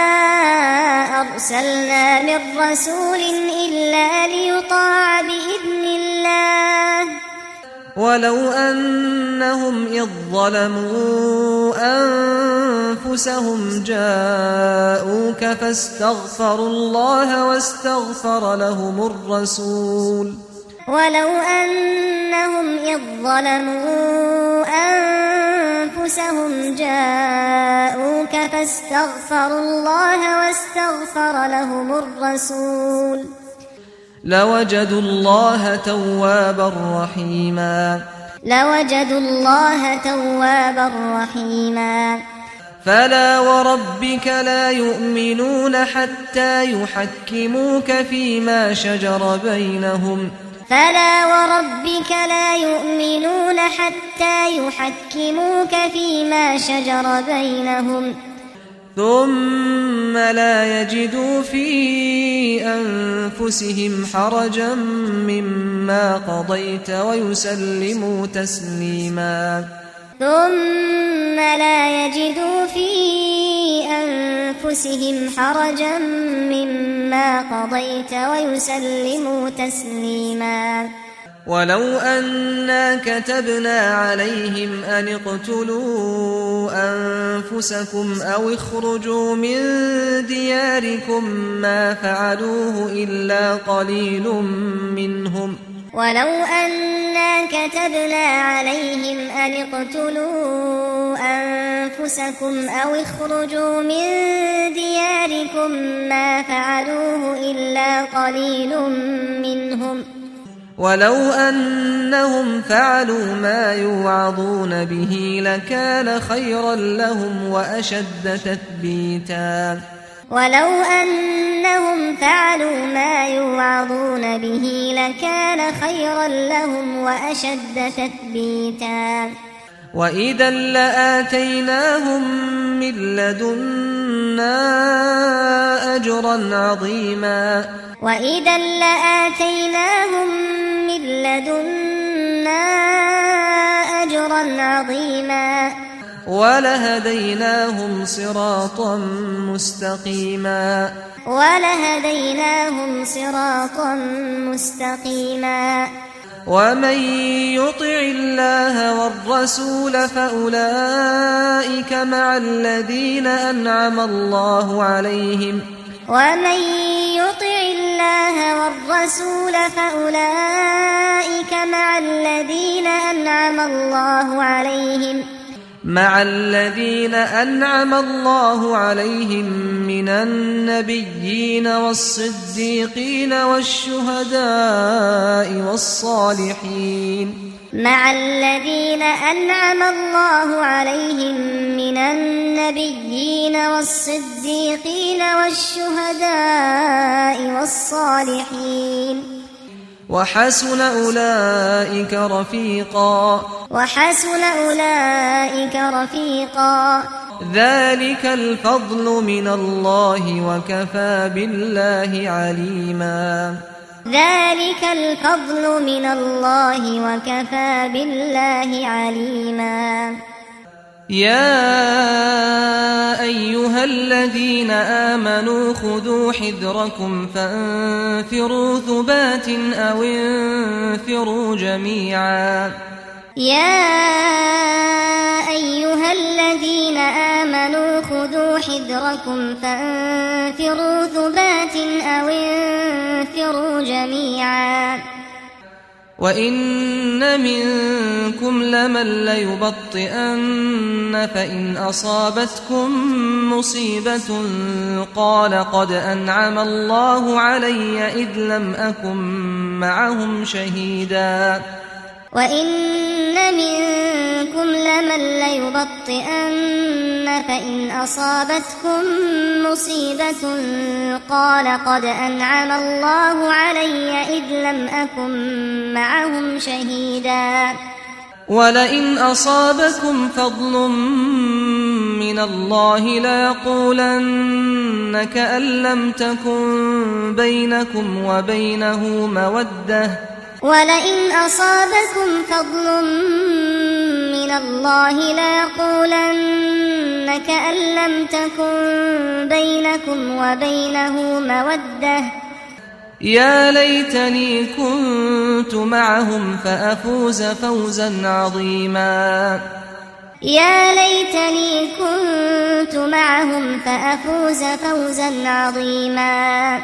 أرسلنا من رسول إلا ليطاع بإذن الله ولو أنهم إذ ظلموا أنفسهم جاءوك فاستغفروا الله واستغفر لهم الرسول ولو أنهم إذ ظلموا أنفسهم جاءوك فاستغفروا الله واستغفر لهم الرسول لوجدوا الله توابا رحيما لوجدوا الله توابا رحيما فلا وربك لا يؤمنون حتى يحكموك فيما شجر بينهم فلا وربك لا يؤمنون حتى يحكموك فيما شجر بينهم ثم لا يجدوا في أنفسهم حرجا مما قضيت ويسلموا تسليما ثم لا يجدوا في أنفسهم حرجا مما قضيت ويسلموا تسليما ولو أنا كتبنا عليهم أن اقتلوا أنفسكم أو اخرجوا من دياركم ما فعلوه إلا قليل منهم ولو أنا كتبنا عليهم أن اقتلوا أنفسكم أو اخرجوا من دياركم ما فعلوه إلا قليل منهم ولو أنهم فعلوا ما يوعظون به لكان خيرا لهم وأشد تثبيتا ولو أنهم فعلوا ما يوعظون به لكان خيرا لهم وأشد تثبيتا وإذا لآتيناهم من لدنا أجرا عظيما وإذا لآتيناهم من لدنا أجرا عظيما ولهديناهم صراطا مستقيما ولهديناهم صراطا مستقيما ومن يطع الله والرسول فأولئك مع الذين أنعم الله عليهم ومن يطع الله والرسول فأولئك مع الذين أنعم الله عليهم مع الذين أنعم الله عليهم من النبيين والصديقين والشهداء والصالحين مع الذين أنعم الله عليهم من النبيين والصديقين والشهداء والصالحين وحسن أولئك رفيقا وحسن أولئك رفيقا ذلك الفضل من الله وكفى بالله عليما ذلك الفضل من الله وكفى بالله عليما يا أيها الذين آمنوا خذوا حذركم فانفروا ثبات أو انفروا جميعا يا أيها الذين آمنوا خذوا حذركم فانفروا ثبات أو انفروا جميعا وإن منكم لمن ليبطئن فإن أصابتكم مصيبة قال قد أنعم الله علي إذ لم أكن معهم شهيدا وإن منكم لمن ليبطئن فإن أصابتكم مصيبة قال قد أنعم الله علي إذ لم أكن معهم شهيدا ولئن أصابكم فضل من الله ليقولن كأن لم تكن بينكم وبينه مودة ولئن أصابكم فضل من الله ليقولن كأن لم تكن بينكم وبينه مودة يا ليتني كنت معهم فأفوز فوزا عظيما يا ليتني كنت معهم فأفوز فوزا عظيما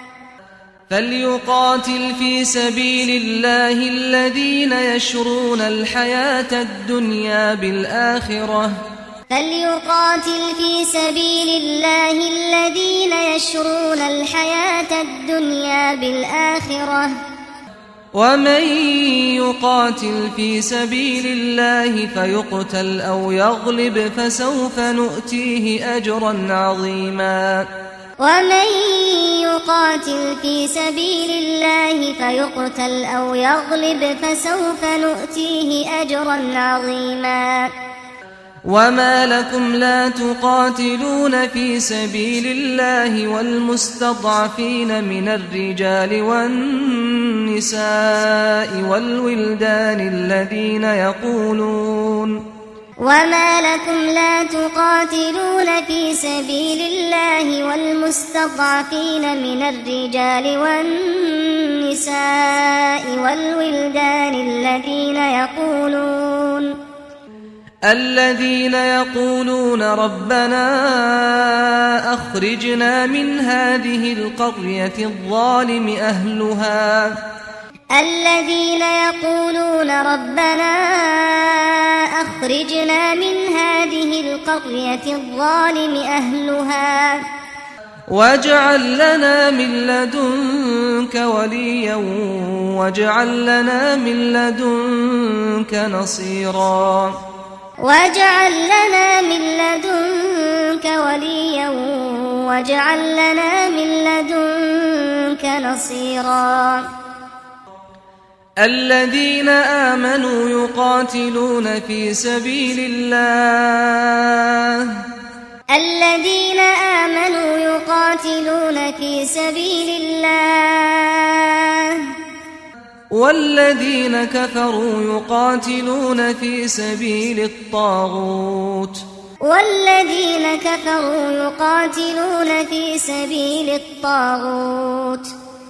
فليقاتل في سبيل الله الذين يشرون الحياة الدنيا بالآخرة فليقاتل في سبيل الله الذين يشرون الحياة الدنيا بالآخرة ومن يقاتل في سبيل الله فيقتل أو يغلب فسوف نؤتيه أجرا عظيما ومن يقاتل في سبيل الله فيقتل أو يغلب فسوف نؤتيه أجرا عظيما وما لكم لا تقاتلون في سبيل الله والمستضعفين من الرجال والنساء والولدان الذين يقولون وما لكم لا تقاتلون في سبيل الله والمستضعفين من الرجال والنساء والولدان الذين يقولون الذين يقولون ربنا أخرجنا من هذه القرية الظالم أهلها الذين يقولون ربنا أخرجنا من هذه القرية الظالم أهلها واجعل لنا من لدنك وليا واجعل لنا من لدنك نصيرا واجعل لنا من لدنك وليا واجعل لنا من لدنك نصيرا الذين آمنوا يقاتلون في سبيل الله الذين آمنوا يقاتلون في سبيل الله والذين كفروا يقاتلون في سبيل الطاغوت والذين كفروا يقاتلون في سبيل الطاغوت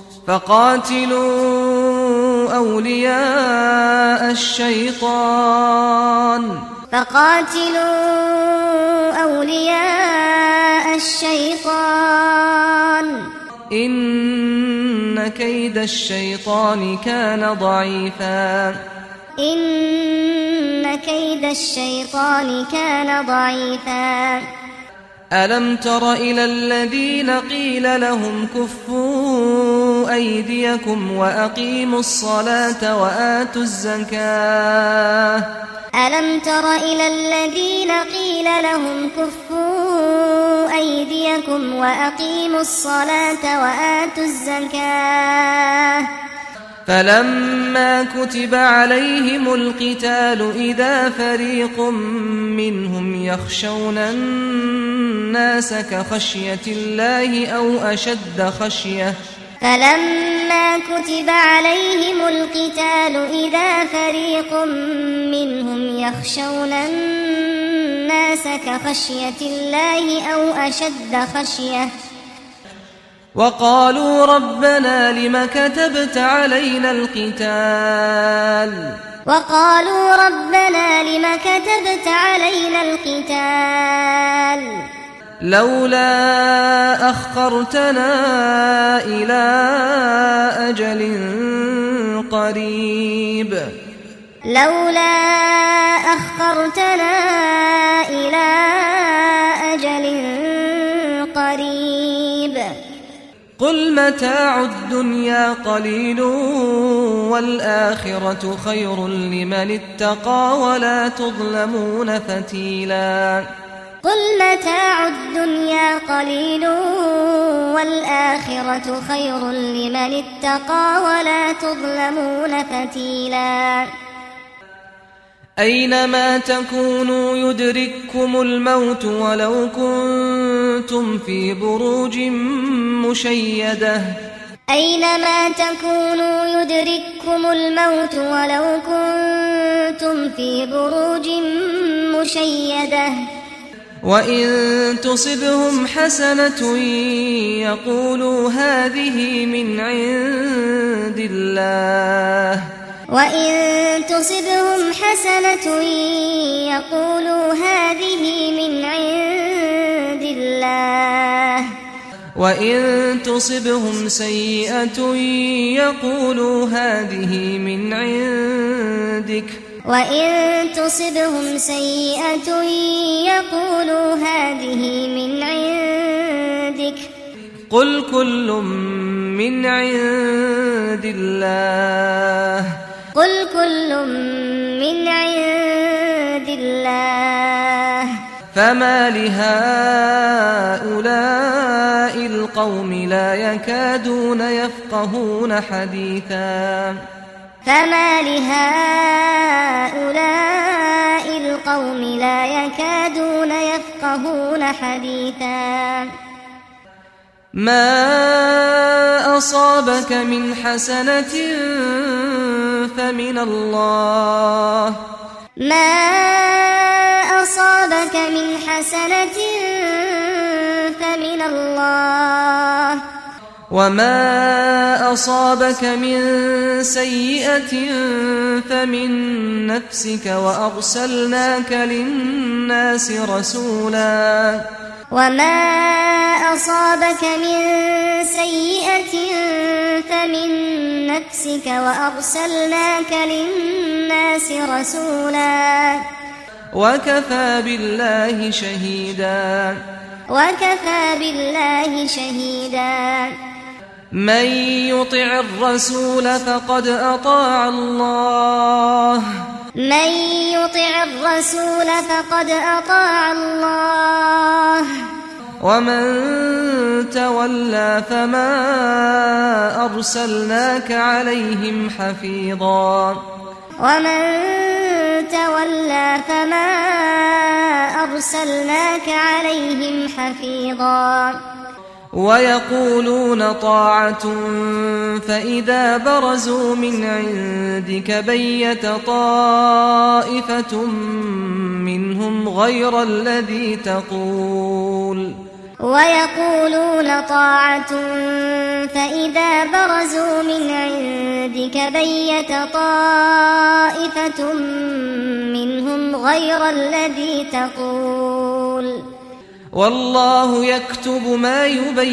فقاتلوا أولياء الشيطان فقاتلوا أولياء الشيطان إن كيد الشيطان كان ضعيفا إن كيد الشيطان كان ضعيفا ألم تر إلى الذين قيل لهم كفوا أيديكم وأقيموا الصلاة وآتوا الزكاة ألم تر إلى الذين قيل لهم كفوا أيديكم وأقيموا الصلاة وآتوا الزكاة فلما كتب عليهم القتال إذا فريق منهم يخشون الناس كخشية الله أو أشد خشية فلما كتب عليهم القتال إذا فريق منهم يخشون الناس كخشية الله أو أشد خشية وقالوا ربنا لم كتبت علينا القتال وقالوا ربنا لم كتبت علينا القتال لولا أخرتنا إلى أجل قريب لولا أخرتنا إلى أجل قريب قل متاع الدنيا قليل والآخرة خير لمن اتقى ولا تظلمون فتيلا قل متاع الدنيا قليل والآخرة خير لمن اتقى ولا تظلمون فتيلا أينما تكونوا يدرككم الموت ولو كنتم في بروج مشيدة أينما تكونوا يدرككم الموت ولو كنتم في بروج مشيدة وإن تصبهم حسنة يقولوا هذه من عند الله وإن تصبهم حسنة يقولوا هذه من عند الله وإن تصبهم سيئة يقولوا هذه من عندك وإن تصبهم سيئة يقولوا هذه من عندك قل كل من عند الله قل كل من عند الله فما لهؤلاء القوم لا يكادون يفقهون حديثا فما لهؤلاء القوم لا يكادون يفقهون حديثا ما أصابك من حسنة فمن الله ما أصابك من حسنة فمن الله وما أصابك من سيئة فمن نفسك وأرسلناك للناس رسولا وما أصابك من سيئة فمن نفسك وأرسلناك للناس رسولا وكفى بالله شهيدا وكفى بالله شهيدا من يطع الرسول فقد أطاع الله من يطع الرسول فقد أطاع الله ومن تولى فما أرسلناك عليهم حفيظا ومن تولى فما أرسلناك عليهم حفيظا ويقولون طاعة فإذا برزوا من عندك بيت طائفة منهم غير الذي تقول ويقولون طاعة فإذا برزوا من عندك بيت طائفة منهم غير الذي تقول والله يكتب ما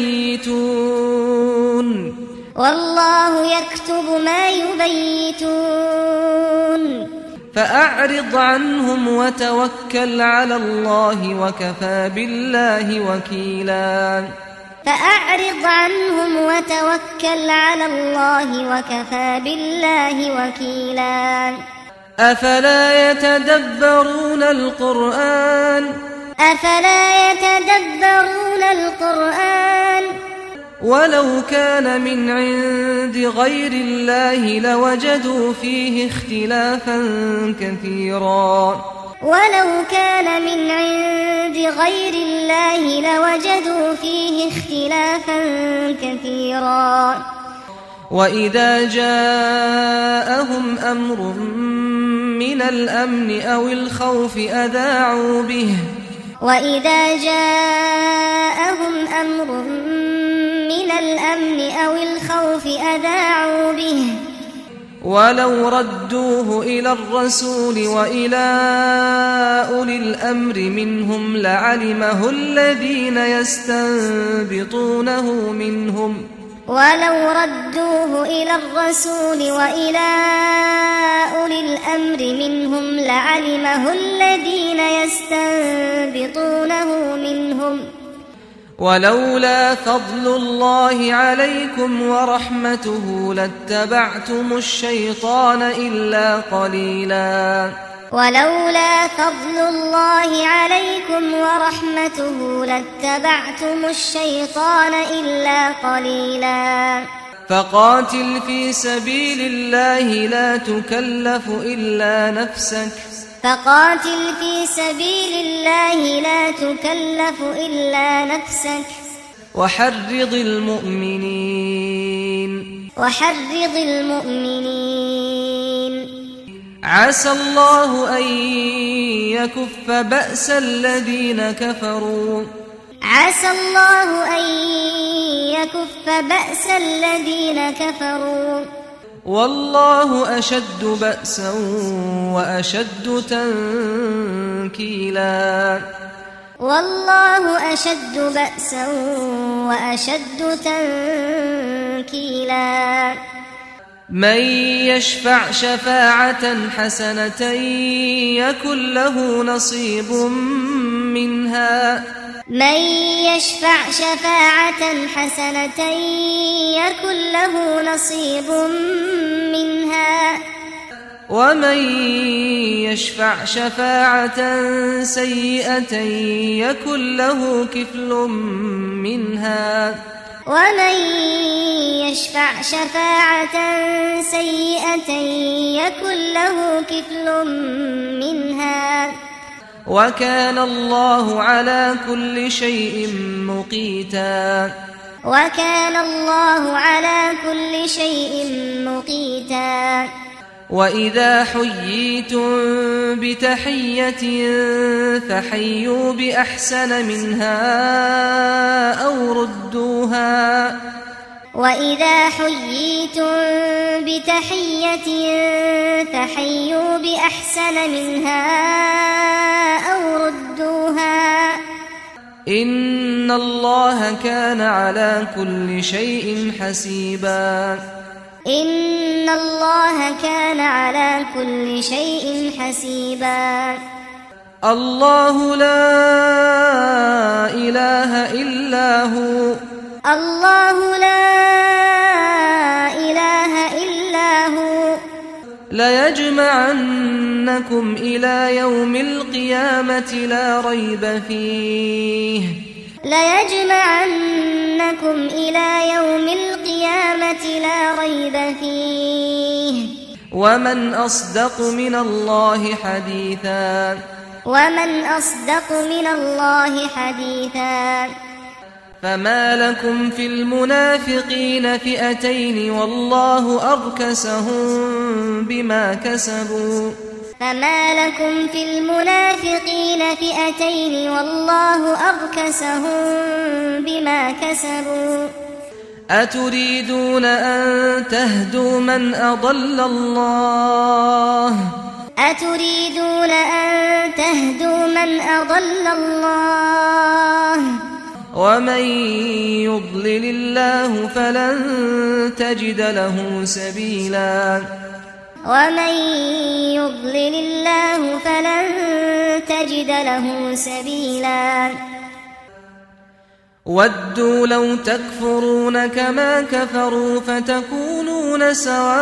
يبيتون والله يكتب ما يبيتون فأعرض عنهم وتوكل على الله وكفى بالله وكيلا فأعرض عنهم وتوكل على الله وكفى بالله وكيلا أفلا يتدبرون القرآن أفلا يتدبرون القرآن ولو كان من عند غير الله لوجدوا فيه اختلافا كثيرا ولو كان من عند غير الله لوجدوا فيه اختلافا كثيرا وإذا جاءهم أمر من الأمن أو الخوف أذاعوا به وإذا جاءهم أمر من الأمن أو الخوف أذاعوا به ولو ردوه إلى الرسول وإلى أولي الأمر منهم لعلمه الذين يستنبطونه منهم ولو ردوه إلى الرسول وإلى أولي الأمر منهم لعلمه الذين يستنبطونه منهم ولولا فضل الله عليكم ورحمته لاتبعتم الشيطان إلا قليلا ولولا فضل الله عليكم ورحمته لاتبعتم الشيطان إلا قليلا فقاتل في سبيل الله لا تكلف إلا نفسك فقاتل في سبيل الله لا تكلف إلا نفسك وحرض المؤمنين وحرض المؤمنين عسى الله أن يكف بأس الذين كفروا عسى الله أن يكف بأس الذين كفروا والله أشد بأسا وأشد تنكيلا والله أشد بأسا وأشد تنكيلا من يشفع شفاعة حسنة يكن له نصيب منها من يشفع شفاعة حسنة يكن له نصيب منها ومن يشفع شفاعة سيئة يكن له كفل منها ومن يشفع شفاعة سيئة يكن له كفل منها وكان الله على كل شيء مقيتا وكان الله على كل شيء مقيتا وإذا حييتم بتحية فحيوا بأحسن منها أو ردوها وإذا حييتم بتحية فحيوا بأحسن منها أو ردوها إن الله كان على كل شيء حسيبا إن الله كان على كل شيء حسيبا الله لا إله إلا هو الله لا إله إلا هو ليجمعنكم إلى يوم القيامة لا ريب فيه ليجمعنكم إلى يوم القيامة لا ريب فيه ومن أصدق من الله حديثا ومن أصدق من الله حديثا فما لكم في المنافقين فئتين والله أركسهم بما كسبوا فما لكم في المنافقين فئتين والله أركسهم بما كسبوا أتريدون أن تهدوا من أضل الله أتريدون أن تهدوا من أضل الله ومن يضلل الله فلن تجد له سبيلا ومن يضلل الله فلن تجد له سبيلا ودوا لو تكفرون كما كفروا فتكونون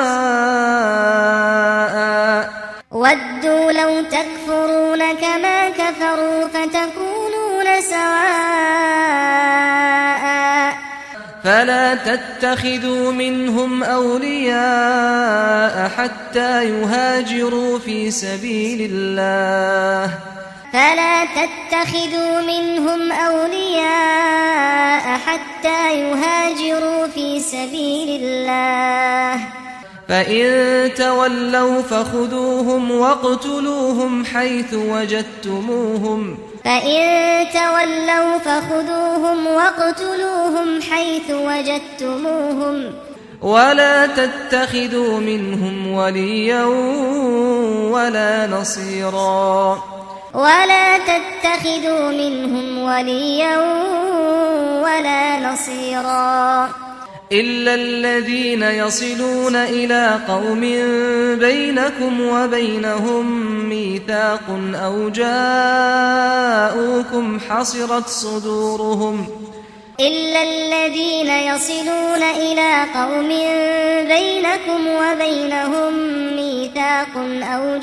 سواء ودوا لو تكفرون كما كفروا فتكونون سواء فلا تتخذوا منهم أولياء حتى يهاجروا في سبيل الله فلا تتخذوا منهم أولياء حتى يهاجروا في سبيل الله فإن تولوا فخذوهم واقتلوهم حيث وجدتموهم فإن تولوا فخذوهم واقتلوهم حيث وجدتموهم ولا تتخذوا منهم وليا ولا نصيرا ولا تتخذوا منهم وليا ولا نصيرا إلا الذين يصلون إلى قوم بينكم وبينهم ميثاق أو جاءوكم حصرت صدورهم إلا الذين يصلون إلى قوم بينكم وبينهم ميثاق أو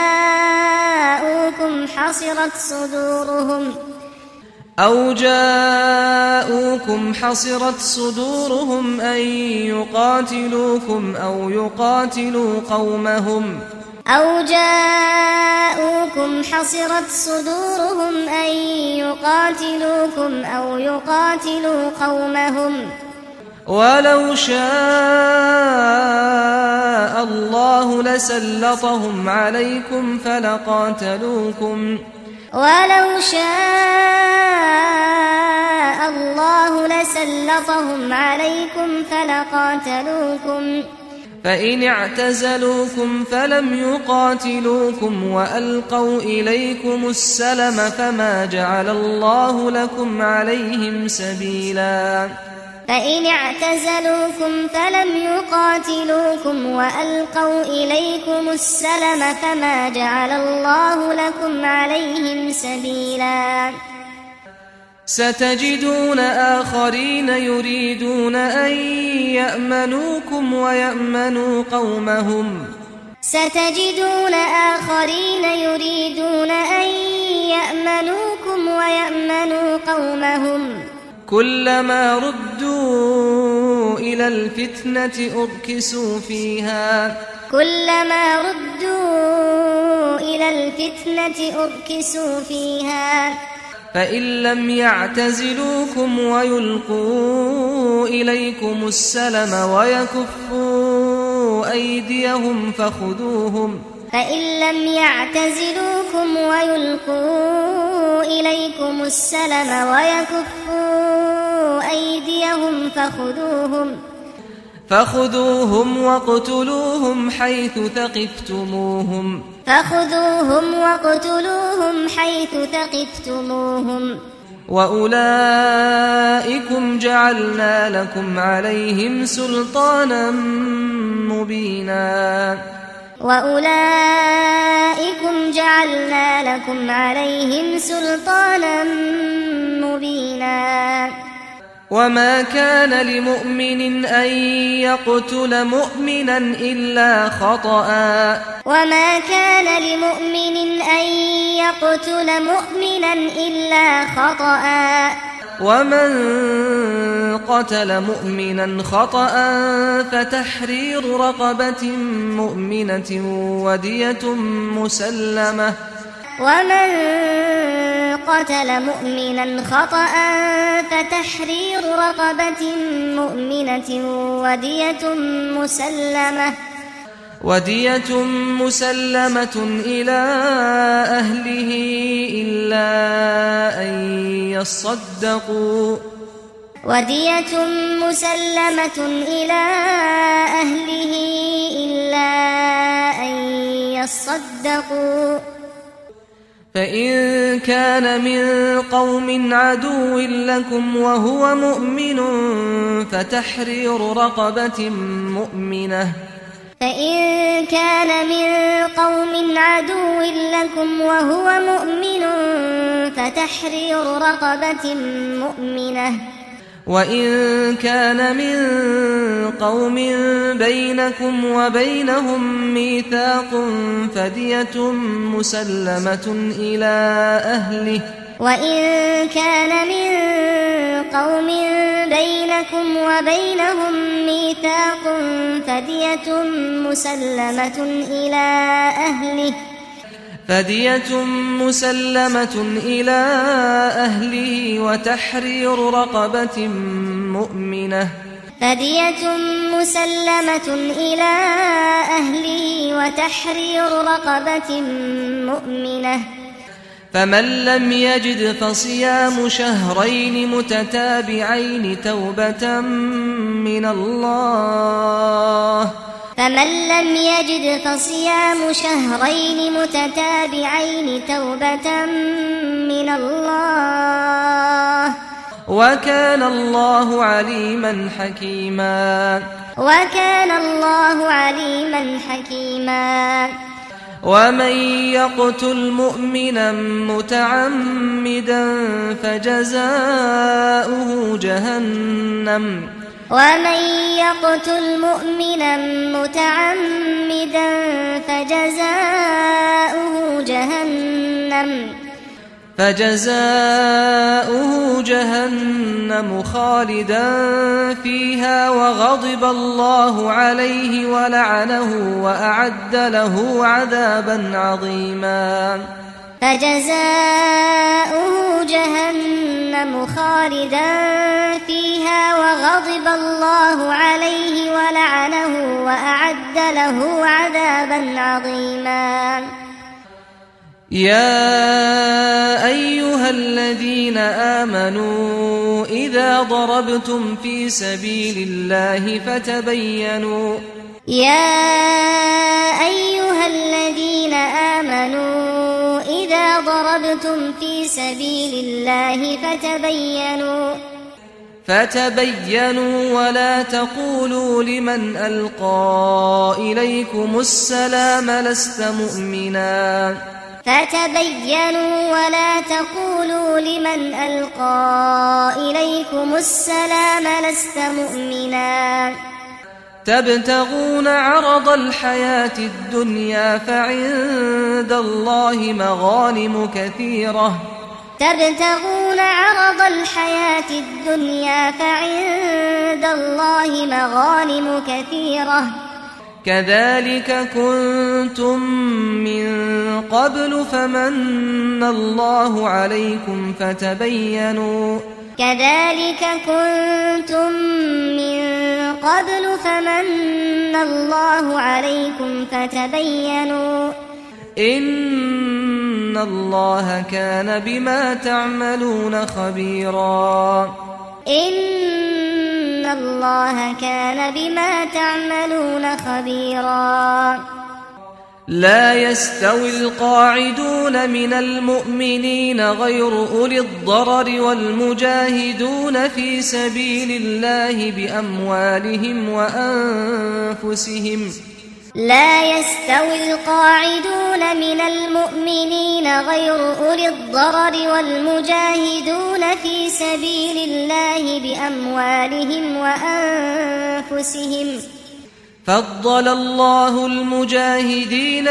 جاءوكم حصرت صدورهم أو جاءوكم حصرت صدورهم أن يقاتلوكم أو يقاتلوا قومهم أو جاءوكم حصرت صدورهم أن يقاتلوكم أو يقاتلوا قومهم ولو شاء الله لسلطهم عليكم فلقاتلوكم ولو شاء الله لسلطهم عليكم فلقاتلوكم فإن اعتزلوكم فلم يقاتلوكم وألقوا إليكم السلم فما جعل الله لكم عليهم سبيلا فإن اعتزلوكم فلم يقاتلوكم وألقوا إليكم السلم فما جعل الله لكم عليهم سبيلا ستجدون آخرين يريدون أن يأمنوكم ويأمنوا قومهم ستجدون آخرين يريدون أن يأمنوكم ويأمنوا قومهم كلما ردوا إلى الفتنة أركسوا فيها كلما ردوا إلى الفتنة أركسوا فيها فإن لم يعتزلوكم ويلقوا إليكم السلم ويكفوا أيديهم فخذوهم فإن لم يعتزلوكم ويلقوا إليكم السلم ويكفوا أيديهم فخذوهم فخذوهم واقتلوهم حيث ثقفتموهم فخذوهم واقتلوهم حيث ثقفتموهم وأولئكم جعلنا لكم عليهم سلطانا مبينا وأولئكم جعلنا لكم عليهم سلطانا مبينا وما كان لمؤمن أن يقتل مؤمنا إلا خطأ وما كان لمؤمن أن يقتل مؤمنا إلا خطأ ومن قتل مؤمنا خطأ فتحرير رقبة مؤمنة ودية مسلمة ومن قتل مؤمنا خطأ فتحرير رقبة مؤمنة ودية مسلمة ودية مسلمة إلى أهله إلا أن يصدقوا ودية مسلمة إلى أهله إلا أن يصدقوا فإن كان من قوم عدو لكم وهو مؤمن فتحرير رقبة مؤمنة فإن كان من قوم عدو لكم وهو مؤمن فتحرير رقبة مؤمنة وإن كان من قوم بينكم وبينهم ميثاق فدية مسلمة إلى أهله وإن كان من قوم بينكم وبينهم ميثاق فدية مسلمة إلى أهله فدية مسلمة إلى أهله وتحرير رقبة مؤمنة فدية مسلمة إلى أهله وتحرير رقبة مؤمنة فمن لم يجد فصيام شهرين متتابعين توبة من الله فمن لم يجد فصيام شهرين متتابعين توبة من الله وكان الله عليما حكيما وكان الله عليما حكيما ومن يقتل مؤمنا متعمدا فجزاؤه جهنم ومن يقتل مؤمنا متعمدا فجزاؤه جهنم فجزاؤه جهنم خالدا فيها وغضب الله عليه ولعنه وأعد له عذابا عظيما فجزاؤه جهنم خالدا فيها وغضب الله عليه ولعنه وأعد له عذابا عظيما يا أيها الذين آمنوا إذا ضربتم في سبيل الله فتبينوا يا أيها الذين آمنوا إذا ضربتم في سبيل الله فتبينوا فتبينوا ولا تقولوا لمن ألقى إليكم السلام لست مؤمنا فتبينوا ولا تقولوا لمن ألقى إليكم السلام لست مؤمنا تبتغون عرض الحياة الدنيا فعند الله مغانم كثيرة تبتغون عرض الحياة الدنيا فعند الله مغانم كثيرة كذلك كنتم من قبل فمن الله عليكم فتبينوا كذلك كنتم من قبل فمن الله عليكم فتبينوا إن الله كان بما تعملون خبيرا إن الله كان بما تعملون خبيرا لا يستوي القاعدون من المؤمنين غير أولي الضرر والمجاهدون في سبيل الله بأموالهم وأنفسهم لا يستوي القاعدون من المؤمنين غير أولي الضرر والمجاهدون في سبيل الله بأموالهم وأنفسهم فضل الله المجاهدين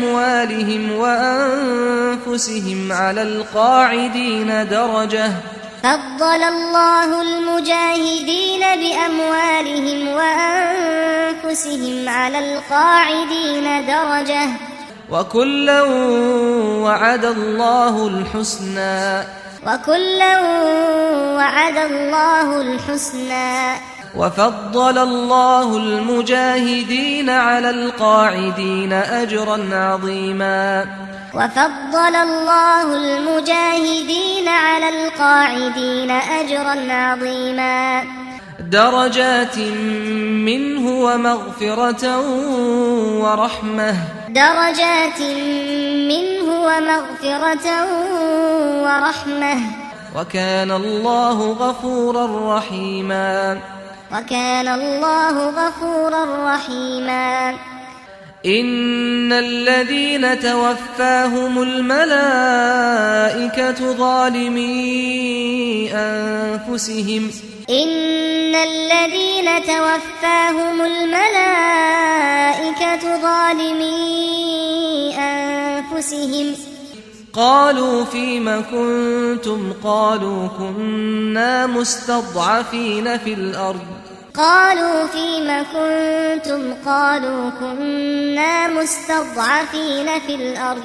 بأموالهم وأنفسهم على القاعدين درجة فضل الله المجاهدين بأموالهم وأنفسهم على القاعدين درجة وكلا وعد الله الحسنى وكلا وعد الله الحسنى وفضل الله المجاهدين على القاعدين أجرا عظيما وفضل الله المجاهدين على القاعدين أجرا عظيما درجات منه ومغفرة ورحمة درجات منه ومغفرة ورحمة وكان الله غفورا رحيما وكان الله غفورا رحيما إن الذين توفاهم الملائكة ظالمي أنفسهم إن الذين توفاهم الملائكة ظالمي أنفسهم قالوا فيم كنتم قالوا كنا مستضعفين في الأرض قالوا فيم كنتم قالوا كنا مستضعفين في الأرض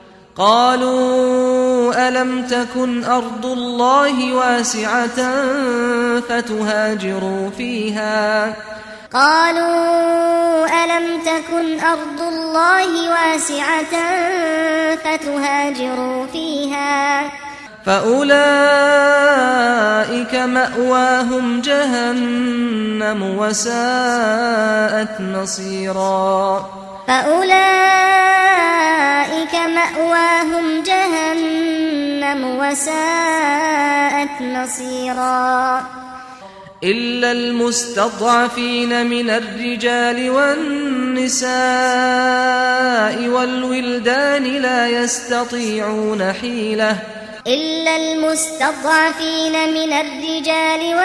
قالوا ألم تكن أرض الله واسعة فتهاجروا فيها قالوا ألم تكن أرض الله واسعة فتهاجروا فيها فأولئك مأواهم جهنم وساءت مصيرا فأولئك مأواهم جهنم وساءت مصيرا إلا المستضعفين من الرجال والنساء والولدان لا يستطيعون حيلة إلا المستضعفين من الرجال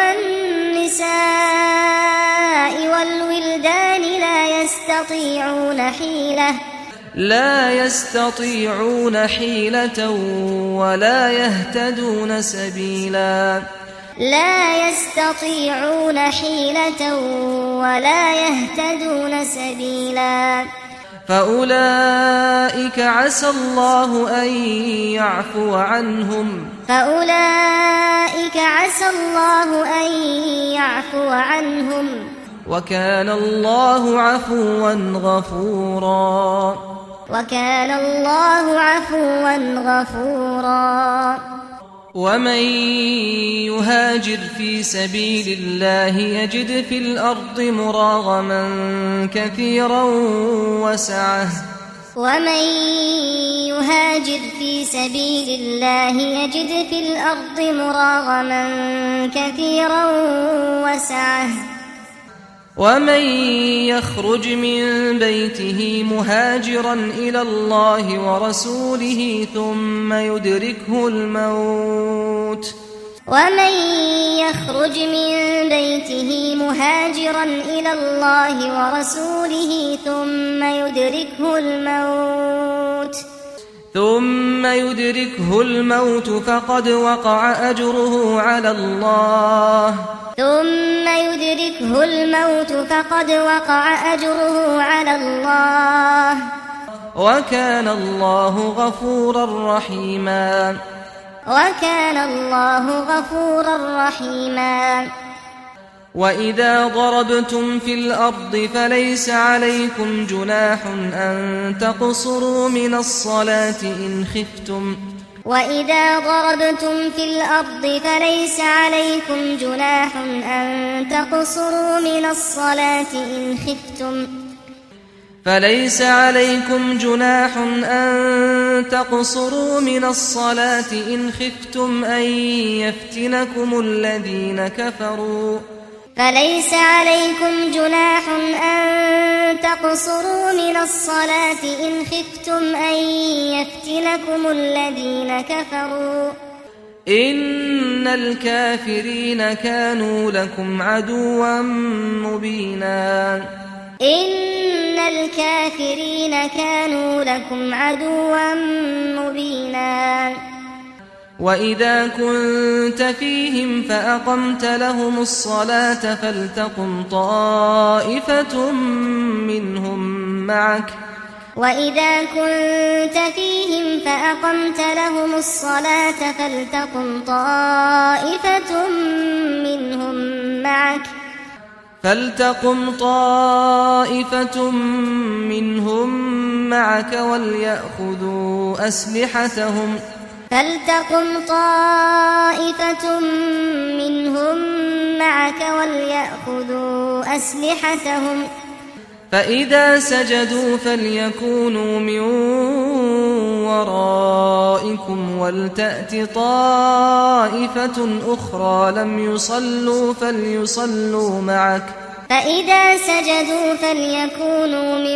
والنساء والولدان لا يستطيعون حيلة لا يستطيعون حيلة ولا يهتدون سبيلا لا يستطيعون حيلة ولا يهتدون سبيلا فأولئك عسى الله أن يعفو عنهم فأولئك عسى الله أن يعفو عنهم وكان الله عفوا غفورا وكان الله عفوا غفورا ومن يهاجر في سبيل الله يجد في الأرض مراغما كثيرا وسعة ومن يهاجر في سبيل الله يجد في الأرض مراغما كثيرا وسعة ومن يخرج من بيته مهاجرا إلى الله ورسوله ثم يدركه الموت ومن يخرج من بيته مهاجرا إلى الله ورسوله ثم يدركه الموت ثم يدركه الموت فقد وقع أجره على الله ثم يدركه الموت فقد وقع أجره على الله وكان الله غفورا رحيما وكان الله غفورا رحيما وإذا ضربتم في الأرض فليس عليكم جناح أن تقصروا من الصلاة إن خفتم وإذا ضربتم في الأرض فليس عليكم جناح أن تقصروا من الصلاة إن خفتم فليس عليكم جناح أن تقصروا من الصلاة إن خفتم أن يفتنكم الذين كفروا فليس عليكم جناح أن تقصروا من الصلاة إن خفتم أن يفتنكم الذين كفروا إن الكافرين كانوا لكم عدوا مبينا إن الكافرين كانوا لكم عدوا مبينا وإذا كنت فيهم فأقمت لهم الصلاة فلتقم طائفة منهم معك وإذا كنت فيهم فأقمت لهم الصلاة فلتقم طائفة منهم معك فلتقم طائفة منهم معك وليأخذوا أسلحتهم فلتقم طائفة منهم معك وليأخذوا أسلحتهم فإذا سجدوا فليكونوا من ورائكم ولتأت طائفة أخرى لم يصلوا فليصلوا معك فإذا سجدوا فليكونوا من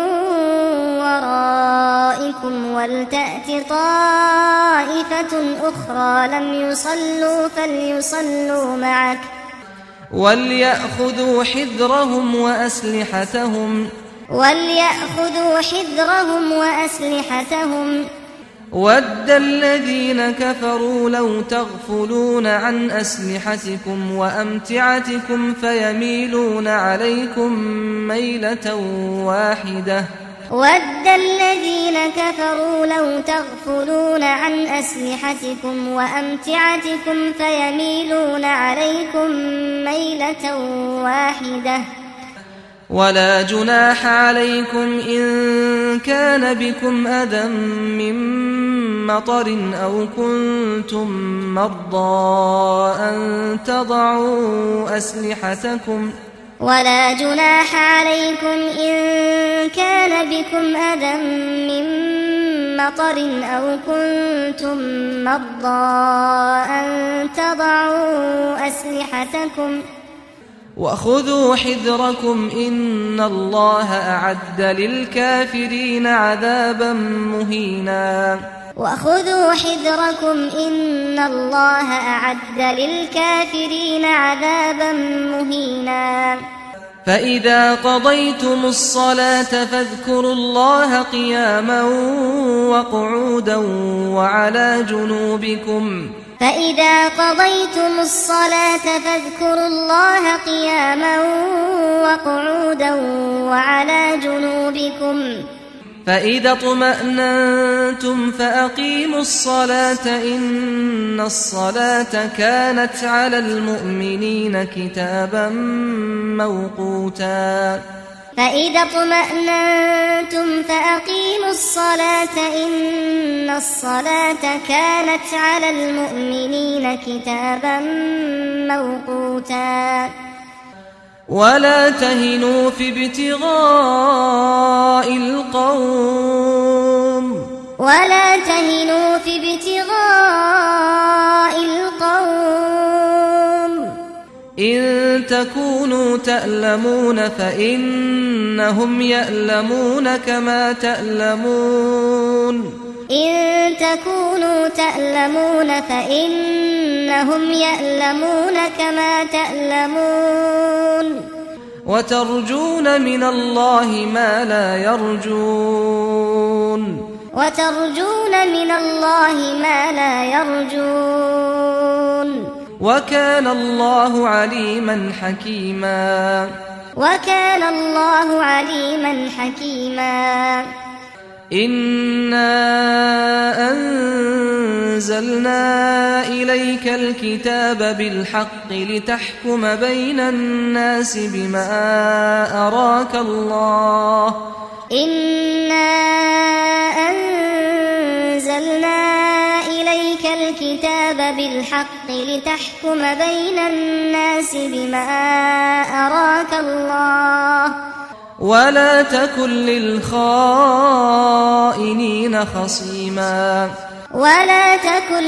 ورائكم ولتأت طائفة أخرى لم يصلوا فليصلوا معك وليأخذوا حذرهم وأسلحتهم وليأخذوا حذرهم وأسلحتهم ود الذين كفروا لو تغفلون عن أسلحتكم وأمتعتكم فيميلون عليكم ميلة واحدة ود الذين كفروا لو تغفلون عن أسلحتكم وأمتعتكم فيميلون عليكم ميلة واحدة ولا جناح عليكم إن كان بكم أذى من مطر أو كنتم مرضى أن تضعوا أسلحتكم ولا جناح عليكم إن كان بكم أذى من مطر أو كنتم مرضى أن تضعوا أسلحتكم وخذوا حذركم إن الله أعد للكافرين عذابا مهينا وخذوا حذركم إن الله أعد للكافرين عذابا مهينا فإذا قضيتم الصلاة فاذكروا الله قياما وقعودا وعلى جنوبكم فإذا قضيتم الصلاة فاذكروا الله قياما وقعودا وعلى جنوبكم فإذا اطمأننتم فأقيموا الصلاة إن الصلاة كانت على المؤمنين كتابا موقوتا فإذا اطمأننتم فأقيموا الصلاة إن الصلاة كانت على المؤمنين كتابا موقوتا ولا تهنوا في ابتغاء القوم ولا تهنوا في ابتغاء القوم إن تكونوا تألمون فإنهم يألمون كما تألمون إن تكونوا تألمون فإنهم يألمون كما تألمون وترجون من الله ما لا يرجون وترجون من الله ما لا يرجون وكان الله عليما حكيما وكان الله عليما حكيما إنا أنزلنا إليك الكتاب بالحق لتحكم بين الناس بما أراك الله إنا أنزلنا إليك الكتاب بالحق لتحكم بين الناس بما أراك الله ولا تكن للخائنين خصيما ولا تكن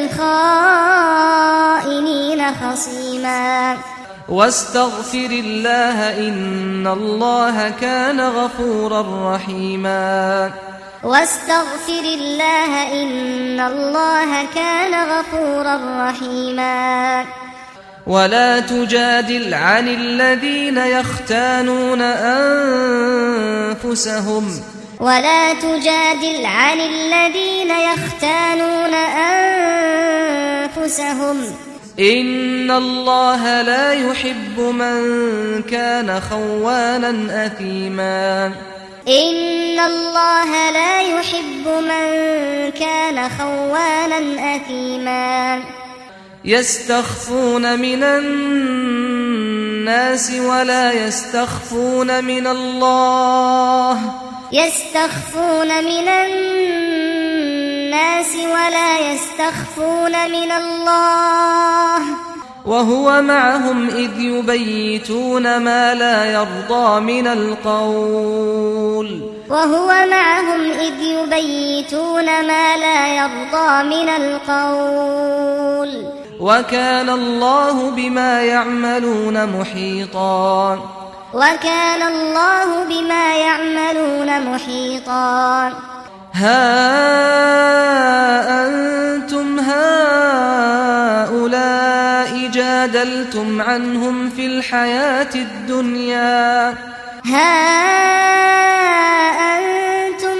للخائنين خصيما واستغفر الله إن الله كان غفورا رحيما واستغفر الله إن الله كان غفورا رحيما ولا تجادل عن الذين يختانون أنفسهم ولا تجادل عن الذين يختانون أنفسهم إن الله لا يحب من كان خوانا أثيما إن الله لا يحب من كان خوانا أثيما يستخفون من الناس ولا يستخفون من الله يستخفون من الناس ولا يستخفون من الله وهو معهم إذ يبيتون ما لا يرضى من القول وهو معهم إذ يبيتون ما لا يرضى من القول وكان الله بما يعملون محيطا وكان الله بما يعملون محيطا ها أنتم هؤلاء جادلتم عنهم في الحياة الدنيا ها أنتم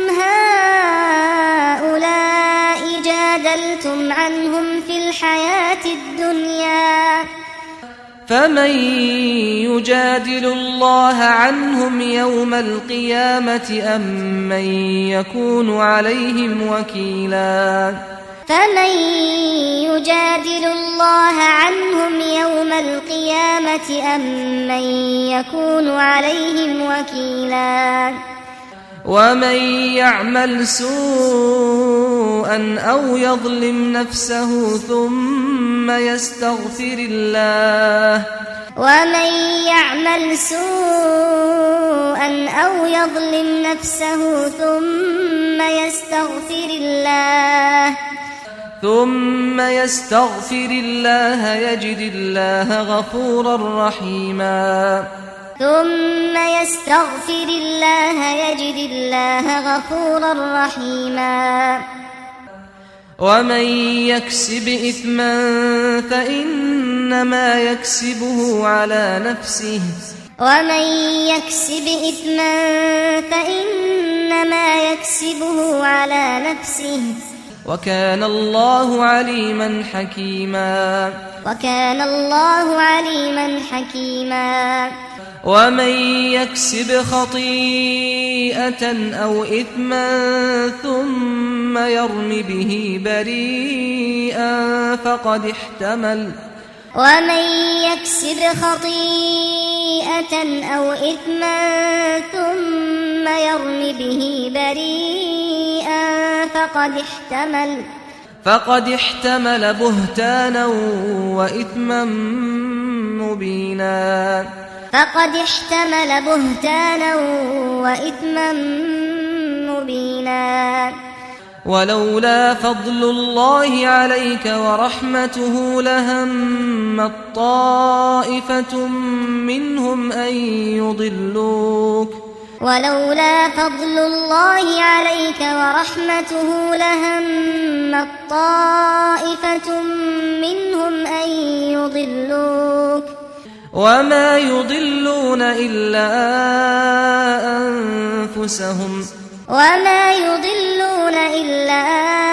هؤلاء جادلتم عنهم في الحياة الدنيا فمن يجادل الله عنهم يوم القيامة أم من يكون عليهم وكيلا فمن يجادل الله عنهم يوم القيامة أم من يكون عليهم وكيلا ومن يعمل سوءا أو يظلم نفسه ثم يستغفر الله ومن يعمل سوءا أو يظلم نفسه ثم يستغفر الله ثم يستغفر الله يجد الله غفورا رحيما ثم يستغفر الله يجد الله غفورا رحيما ومن يكسب إثما فإنما يكسبه على نفسه ومن يكسب إثما فإنما يكسبه على نفسه وكان الله عليما حكيما وكان الله عليما حكيما ومن يكسب خطيئة أو إثما ثم يرم به بريئا فقد احتمل ومن يكسب خطيئة أو إثما ثم يرم به بريئا فقد احتمل فقد احتمل بهتانا وإثما مبينا فقد احتمل بهتانا وإثما مبينا ولولا فضل الله عليك ورحمته لهمت طائفة منهم أن يضلوك ولولا فضل الله عليك ورحمته لهمت طائفة منهم أن يضلوك وما يضلون إلا أنفسهم وما يضلون إلا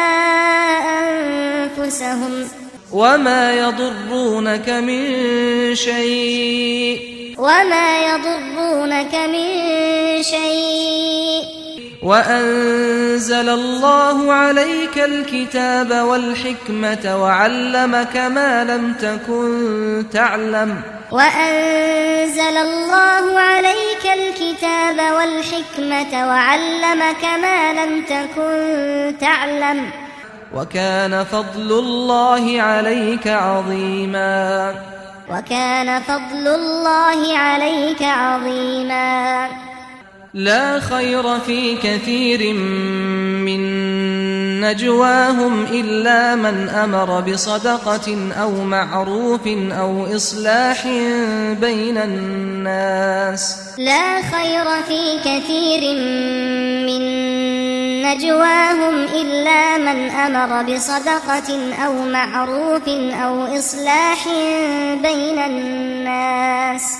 أنفسهم وما يضرونك من شيء وما يضرونك من شيء وأنزل الله عليك الكتاب والحكمة وعلمك ما لم تكن تعلم وأنزل الله عليك الكتاب والحكمة وعلمك ما لم تكن تعلم وكان فضل الله عليك عظيما وكان فضل الله عليك عظيما لا خير في كثير من نجواهم إلا من أمر بصدقة أو معروف أو إصلاح بين الناس لا خير في كثير من نجواهم إلا من أمر بصدقة أو معروف أو إصلاح بين الناس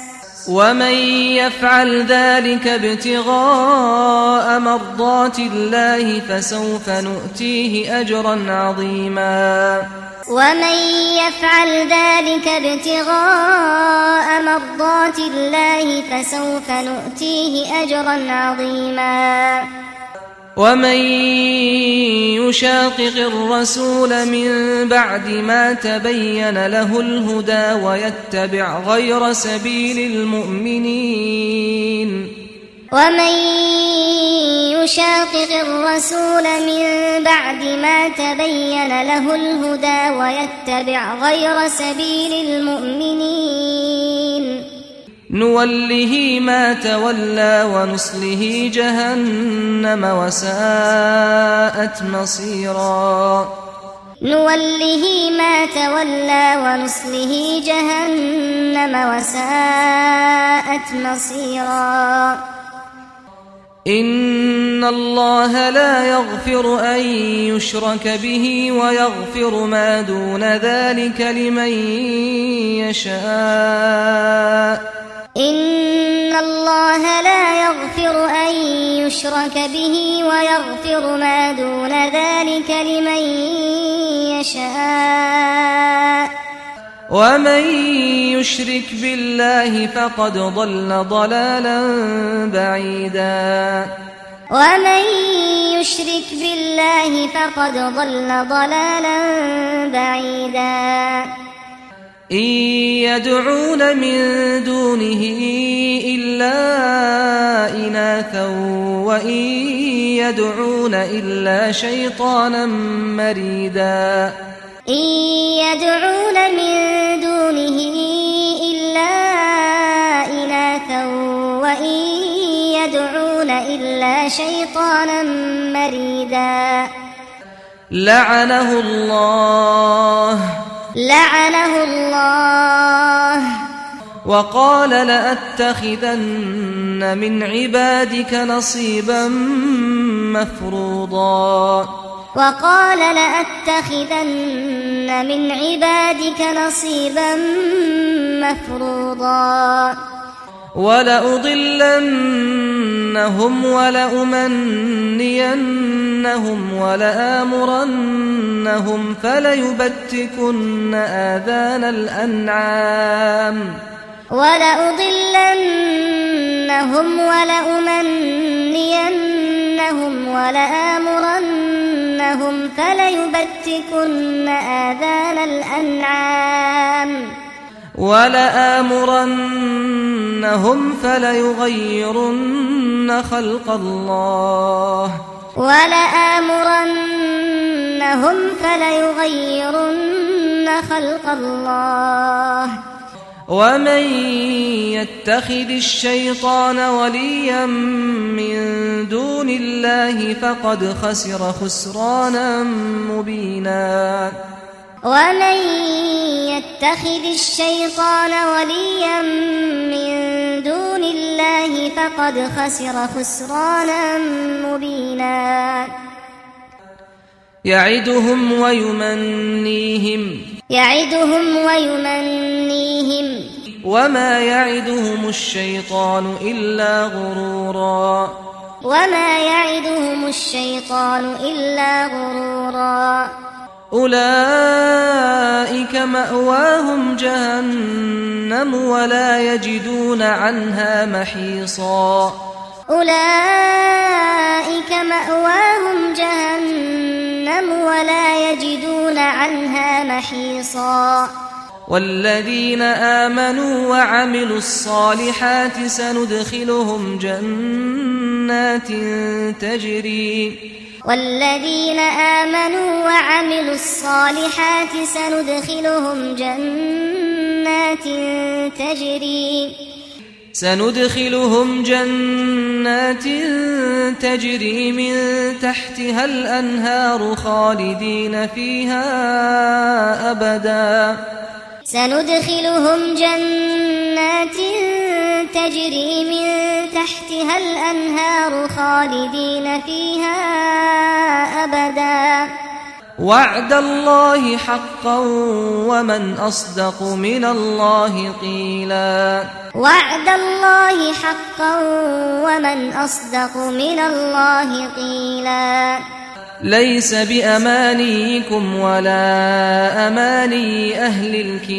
ومن يفعل ذلك ابتغاء مرضات الله فسوف نؤتيه أجرا عظيما ومن يفعل ذلك ابتغاء مرضات الله فسوف نؤتيه أجرا عظيما ومن يشاقق الرسول من بعد ما تبين له الهدى ويتبع غير سبيل المؤمنين ومن يشاقق الرسول من بعد ما تبين له الهدى ويتبع غير سبيل المؤمنين نوله ما تولى ونصله جهنم وساءت مصيرا نوله ما تولى ونصله جهنم وساءت مصيرا إن الله لا يغفر أن يشرك به ويغفر ما دون ذلك لمن يشاء إن الله لا يغفر أن يشرك به ويغفر ما دون ذلك لمن يشاء ومن يشرك بالله فقد ضل ضلالا بعيدا ومن يشرك بالله فقد ضل ضلالا بعيدا إن يدعون من دونه إلا إناثا وإن يدعون إلا شيطانا مريدا إن يدعون من دونه إلا إناثا وإن يدعون إلا شيطانا مريدا لعنه الله لعنه الله وقال لأتخذن من عبادك نصيبا مفروضا وقال لأتخذن من عبادك نصيبا مفروضا ولأضلنهم ولأمنينهم ولآمرنهم فليبتكن آذان الأنعام ولأضلنهم ولأمنينهم ولآمرنهم فليبتكن آذان الأنعام ولآمرنهم فليغيرن خلق الله ولآمرنهم فليغيرن خلق الله ومن يتخذ الشيطان وليا من دون الله فقد خسر خسرانا مبينا ومن يتخذ الشيطان وليا من دون الله فقد خسر خسرانا مبينا يعدهم ويمنيهم يعدهم ويمنيهم وما يعدهم الشيطان إلا غرورا وما يعدهم الشيطان إلا غرورا أولئك مأواهم جهنم ولا يجدون عنها محيصا أولئك مأواهم جهنم ولا يجدون عنها محيصا والذين آمنوا وعملوا الصالحات سندخلهم جنات تجري والذين آمنوا وعملوا الصالحات سندخلهم جنات تجري سندخلهم جنات تجري من تحتها الأنهار خالدين فيها أبدا سندخلهم جنات تجري من تحتها الأنهار خالدين فيها أبدا وعد الله حقا ومن أصدق من الله قيلا وعد الله حقا ومن أصدق من الله قيلا ليس بأمانيكم ولا أماني أهل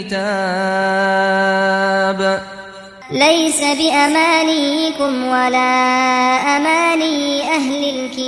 الكتاب ليس بأمانيكم ولا أماني أهل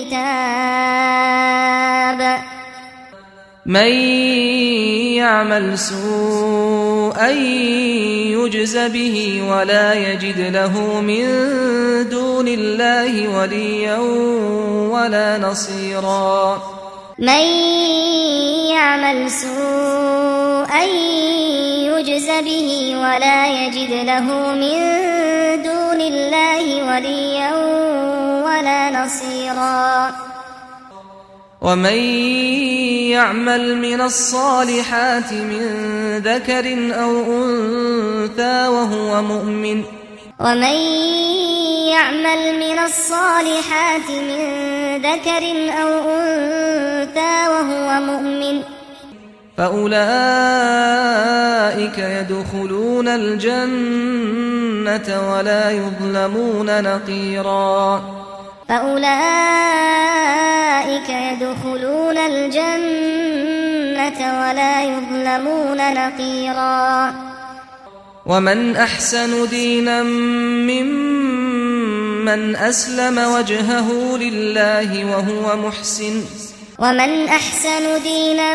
الكتاب من يعمل سوءا يجز به ولا يجد له من دون الله وليا ولا نصيرا من يعمل سوءا يجز به ولا يجد له من دون الله وليا ولا نصيرا ومن يعمل من الصالحات من ذكر أو أنثى وهو مؤمن ومن يعمل من الصالحات من ذكر أو أنثى وهو مؤمن فأولئك يدخلون الجنة ولا يظلمون نقيرا فأولئك يدخلون الجنة ولا يظلمون نقيرا ومن أحسن دينا ممن أسلم وجهه لله وهو محسن ومن أحسن دينا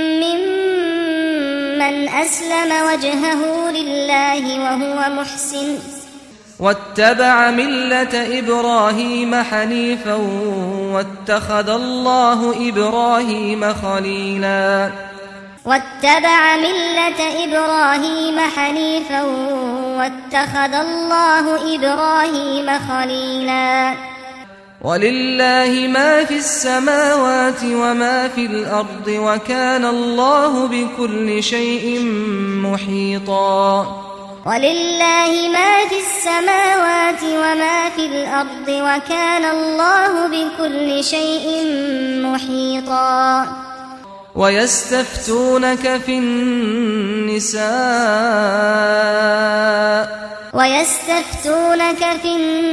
ممن أسلم وجهه لله وهو محسن واتبع ملة إبراهيم حنيفا واتخذ الله إبراهيم خليلا واتبع ملة إبراهيم حنيفا واتخذ الله إبراهيم خليلا ولله ما في السماوات وما في الأرض وكان الله بكل شيء محيطا ولله ما في السماوات وما في الأرض وكان الله بكل شيء محيطا ويستفتونك في النساء ويستفتونك في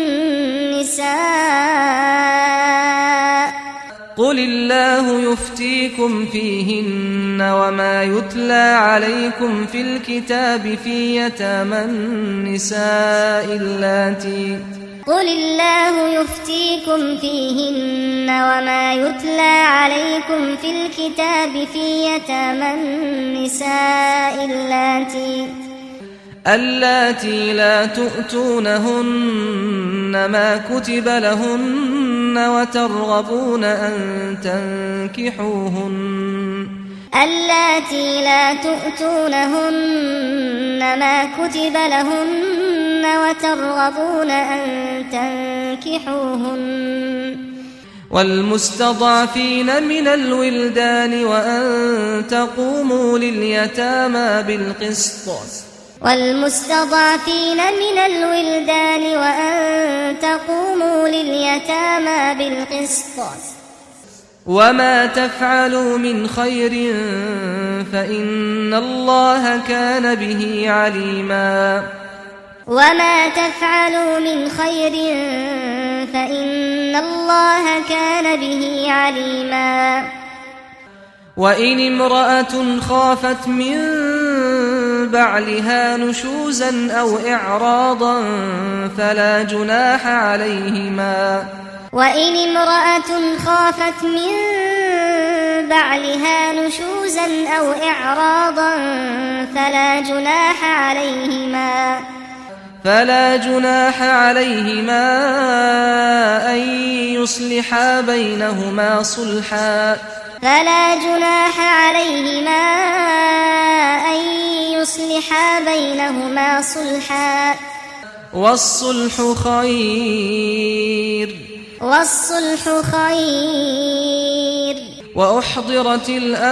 النساء قل الله يفتيكم فيهن وما يتلى عليكم في الكتاب في يتامى النساء اللاتي قل الله يفتيكم فيهن وما يتلى عليكم في الكتاب في يتامى النساء اللاتي اللاتي لا تؤتونهن ما كتب لهن وترغبون أن تنكحوهن اللاتي لا تؤتونهن ما كتب لهن وترغبون أن تنكحوهن والمستضعفين من الولدان وأن تقوموا لليتامى بالقسط والمستضعفين من الولدان وأن تقوموا لليتامى بالقسط وما تفعلوا من خير فإن الله كان به عليما وما تفعلوا من خير فإن الله كان به عليما وإن امرأة خافت من بعلها نشوزا أو إعراضا فلا جناح عليهما وإن امرأة خافت من بعلها نشوزا أو إعراضا فلا جناح عليهما فلا جناح عليهما أن يصلحا بينهما صلحا فلا جناح عليهما أن يصلحا بينهما صلحا والصلح خير والصلح خير وأحضرت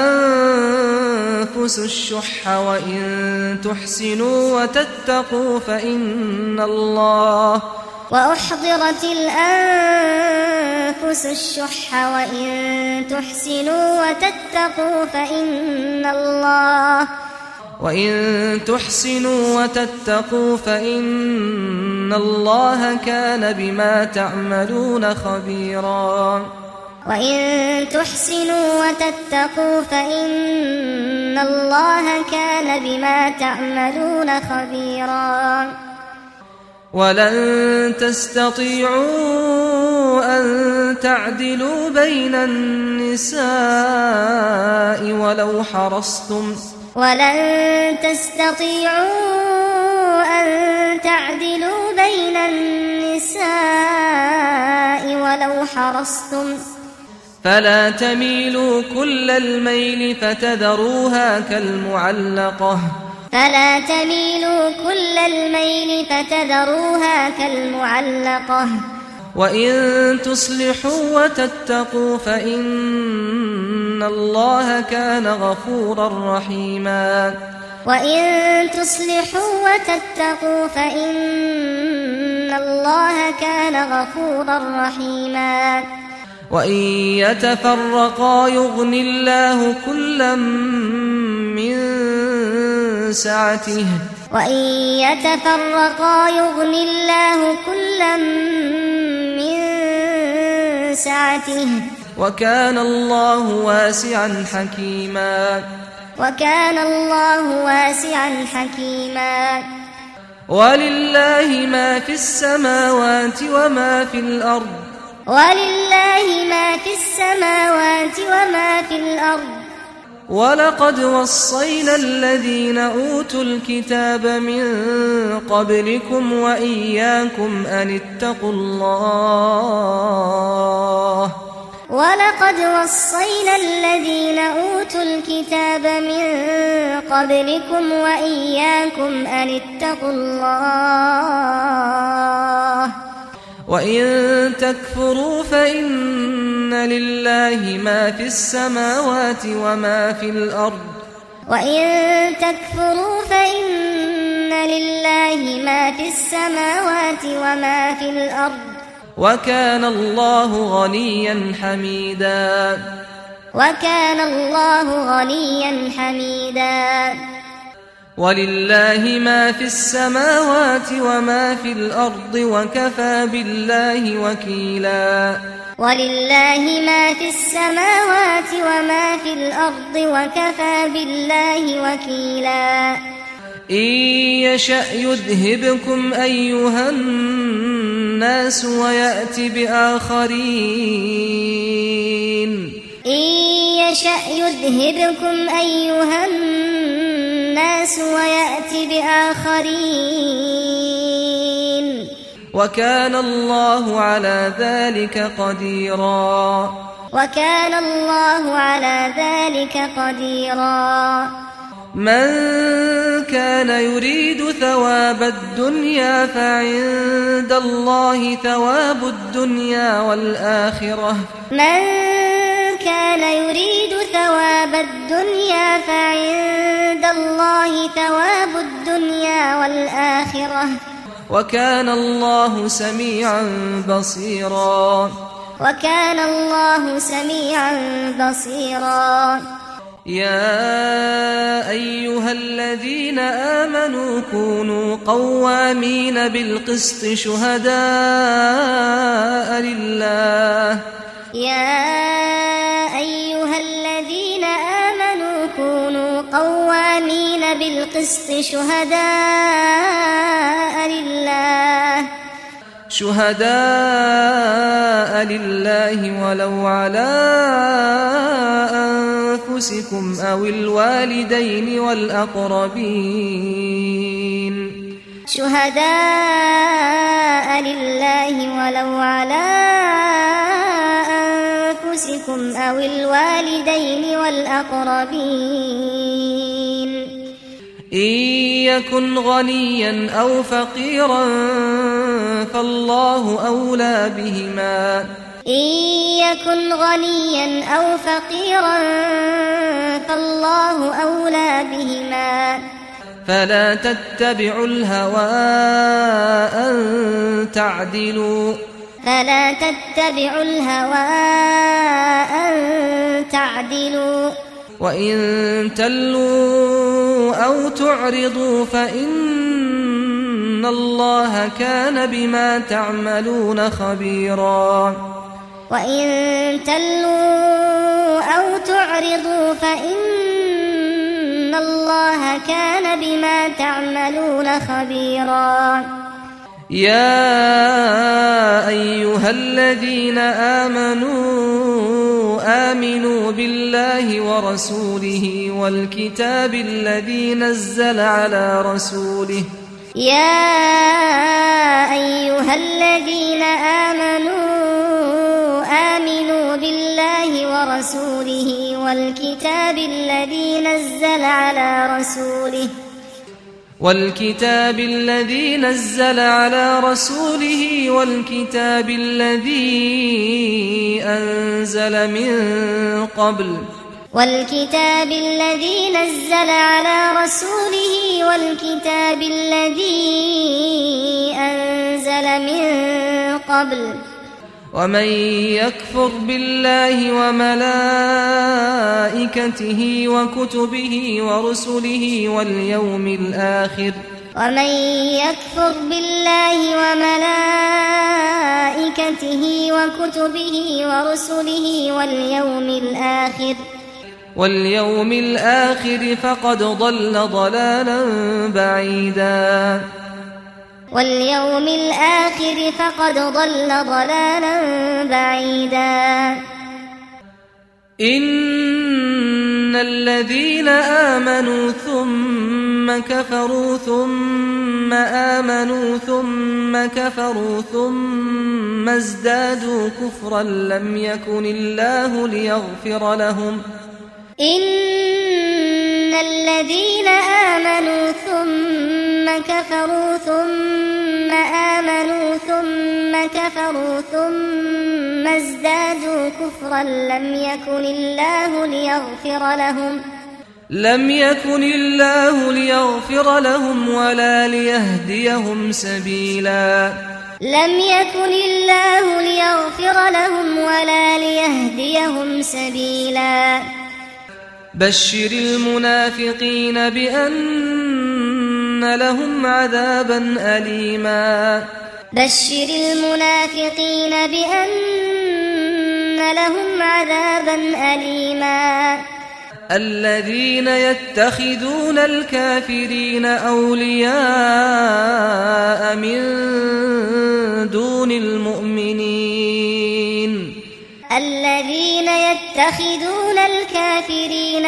الأنفس الشح وإن تحسنوا وتتقوا فإن الله وأحضرت الأنفس الأنفس الشح وإن تحسنوا وتتقوا فإن الله وإن تحسنوا وتتقوا فإن الله كان بما تعملون خبيرا وإن تحسنوا وتتقوا فإن الله كان بما تعملون خبيرا ولن تستطيعوا أن تعدلوا بين النساء ولو حرصتم ولن تستطيعوا أن تعدلوا بين النساء ولو حرصتم فلا تميلوا كل الميل فتذروها كالمعلقة فلا تميلوا كل الميل فتذروها كالمعلقة وإن تصلحوا وتتقوا فإن الله كان غفورا رحيما وإن تصلحوا وتتقوا فإن الله كان غفورا رحيما وإن يتفرقا يغن الله كلا من سعته وإن يتفرقا يغن الله كلا من سعته وكان الله واسعا حكيما وكان الله واسعا حكيما ولله ما في السماوات وما في الأرض ولله ما في السماوات وما في الأرض ولقد وصينا الذين أوتوا الكتاب من قبلكم وإياكم أن اتقوا الله ولقد وصينا الذين أوتوا الكتاب من قبلكم وإياكم أن اتقوا الله وإن تكفروا فإن لله ما في السماوات وما في الأرض وإن تكفروا فإن لله ما في السماوات وما في الأرض وكان الله غنيا حميدا وكان الله غنيا حميدا ولله ما في السماوات وما في الأرض وكفى بالله وكيلا ولله ما في السماوات وما في الأرض وكفى بالله وكيلا إن يشأ يذهبكم أيها الناس ويأت بآخرين إن يشأ يذهبكم أيها الناس ويأت بآخرين وكان الله على ذلك قديرا وكان الله على ذلك قديرا من كان يريد ثواب الدنيا فعند الله ثواب الدنيا والآخرة من كان يريد ثواب الدنيا فعند الله ثواب الدنيا والآخرة وكان الله سميعا بصيرا وكان الله سميعا بصيرا يا أيها الذين آمنوا كونوا قوامين بالقسط شهداء لله يا أيها الذين آمنوا كونوا قوامين بالقسط شهداء لله شهداء لله ولو على أنفسكم أو الوالدين والأقربين شهداء لله ولو على أنفسكم أو الوالدين والأقربين إن يكن غنيا أو فقيرا فالله أولى بهما إن يكن غنيا أو فقيرا فالله أولى بهما فلا تتبعوا الهوى أن تعدلوا فلا تتبعوا الهوى أن تعدلوا وإن تلوا أو تعرضوا فإن الله كان بما تعملون خبيرا وإن تلوا أو تعرضوا فإن الله كان بما تعملون خبيرا يا أيها الذين آمنوا آمنوا بالله ورسوله والكتاب الذي نزل على رسوله يا أيها الذين آمنوا آمنوا بالله ورسوله والكتاب الذي نزل على رسوله والكتاب الذي نزل على رسوله والكتاب الذي أنزل من قبل والكتاب الذي نزل على رسوله والكتاب الذي أنزل من قبل ومن يكفر بالله وملائكته وكتبه ورسله واليوم الآخر ومن يكفر بالله وملائكته وكتبه ورسله واليوم الآخر واليوم الآخر فقد ضل ضلالا بعيدا واليوم الآخر فقد ضل ضلالا بعيدا إن الذين آمنوا ثم كفروا ثم آمنوا ثم كفروا ثم ازدادوا كفرا لم يكن الله ليغفر لهم إن الذين آمنوا ثم كفروا ثم آمنوا ثم كفروا ثم ازدادوا كفرا لم يكن الله ليغفر لهم لم يكن الله ليغفر لهم ولا ليهديهم سبيلا لم يكن الله ليغفر لهم ولا ليهديهم سبيلا بشر المنافقين بأن لهم عذابا أليما بشر المنافقين بأن لهم عذابا أليما الذين يتخذون الكافرين أولياء من دون المؤمنين الذين يتخذون الكافرين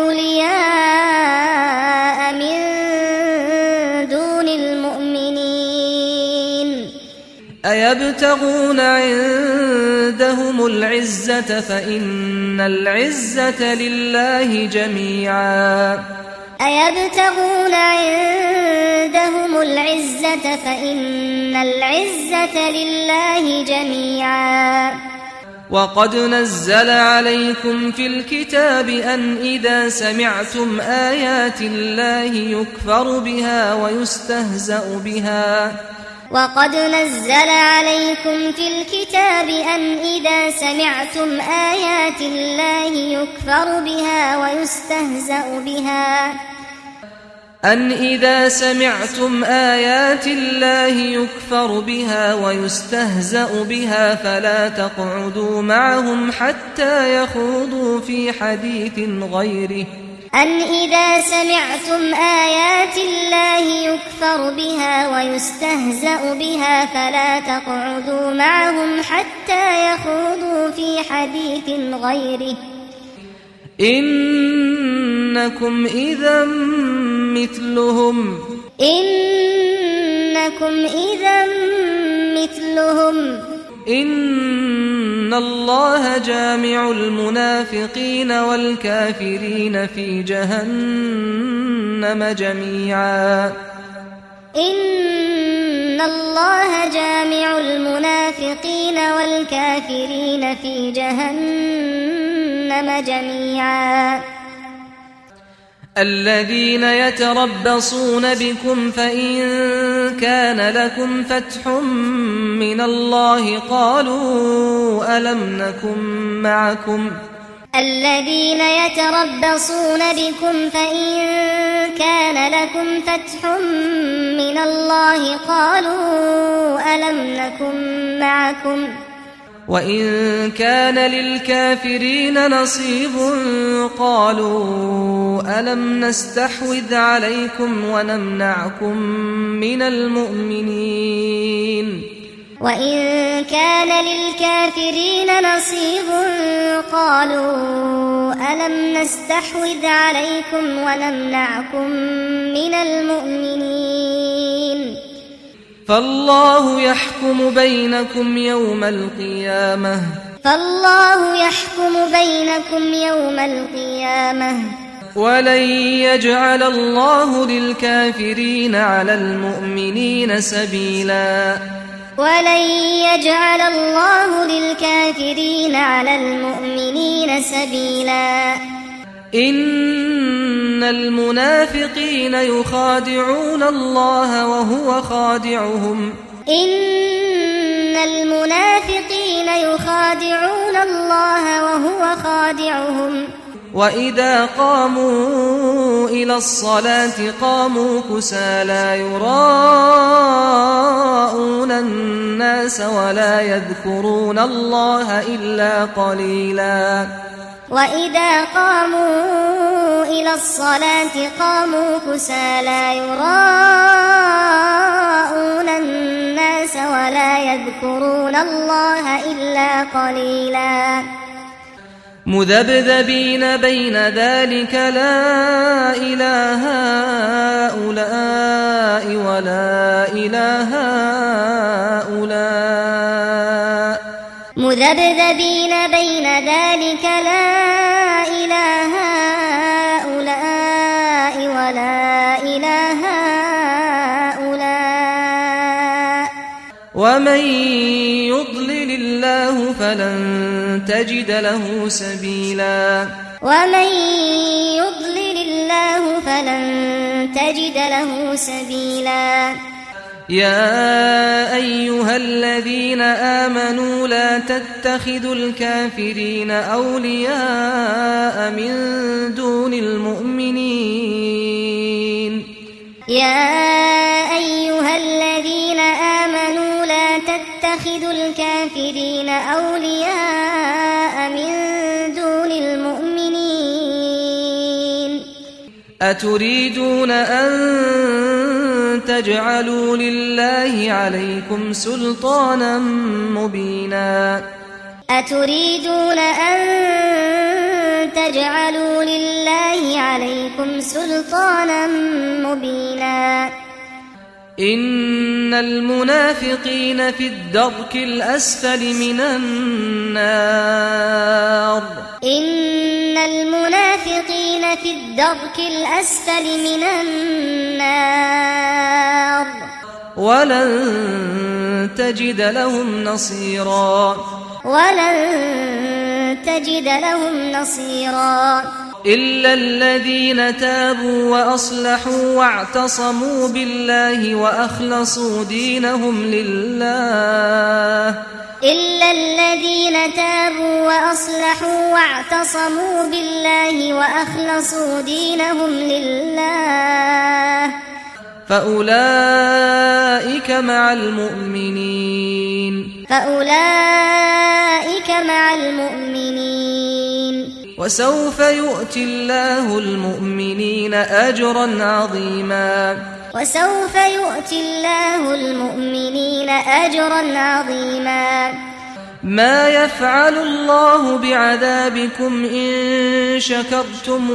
أولياء من دون المؤمنين أيبتغون عندهم العزة فإن العزة لله جميعا أيبتغون عندهم العزة فإن العزة لله جميعا وقد نزل عليكم في الكتاب أن إذا سمعتم آيات الله يكفر بها ويستهزأ بها وقد نزل عليكم في الكتاب أن إذا سمعتم آيات الله يكفر بها ويستهزأ بها أن إذا سمعتم آيات الله يكفر بها ويستهزأ بها فلا تقعدوا معهم حتى يخوضوا في حديث غيره أن إذا سمعتم آيات الله يكفر بها ويستهزأ بها فلا تقعدوا معهم حتى يخوضوا في حديث غيره إنكم إذا مثلهم إنكم إذا مثلهم إن الله جامع المنافقين والكافرين في جهنم جميعا إن الله جامع المنافقين والكافرين في جهنم جميعا الذين يتربصون بكم فإن كان لكم فتح من الله قالوا ألم نكن معكم الذين يتربصون بكم فإن كان لكم فتح من الله قالوا ألم نكن معكم وإن كان للكافرين نصيب قالوا ألم نستحوذ عليكم ونمنعكم من المؤمنين وإن كان للكافرين نصيب قالوا ألم نستحوذ عليكم ونمنعكم من المؤمنين فالله يحكم بينكم يوم القيامة فالله يحكم بينكم يوم القيامة ولن يجعل الله للكافرين على المؤمنين سبيلا ولن يجعل الله للكافرين على المؤمنين سبيلا إن المنافقين يخادعون الله وهو خادعهم إن المنافقين يخادعون الله وهو خادعهم وإذا قاموا إلى الصلاة قاموا كسالى يراءون الناس ولا يذكرون الله إلا قليلا وإذا قاموا إلى الصلاة قاموا كسالى يراءون الناس ولا يذكرون الله إلا قليلا مذبذبين بين ذلك لا إله هؤلاء ولا إله هؤلاء مذبذبين بين ذلك لا إله هؤلاء ولا إله هؤلاء ومن يضلل الله فلن تجد له سبيلا ومن يضلل الله فلن تجد له سبيلا يا أيها الذين آمنوا لا تتخذوا الكافرين أولياء من دون المؤمنين يا أيها الذين آمنوا لا تتخذوا الكافرين أولياء من دون المؤمنين أتريدون أن تجعلوا لله عليكم سلطانا مبينا أتريدون أن تجعلوا لله عليكم سلطانا مبينا إن المنافقين في الدرك الأسفل من النار إن المنافقين في الدرك الأسفل من النار ولن تجد لهم نصيرا ولن تجد لهم نصيرا إلا الذين تابوا وأصلحوا واعتصموا بالله وأخلصوا دينهم لله إلا الذين تابوا وأصلحوا واعتصموا بالله وأخلصوا دينهم لله فأولئك مع المؤمنين فأولئك مع المؤمنين وسوف يؤتي الله المؤمنين أجرا عظيما وسوف يؤتي الله المؤمنين أجرا عظيما ما يفعل الله بعذابكم إن شكرتم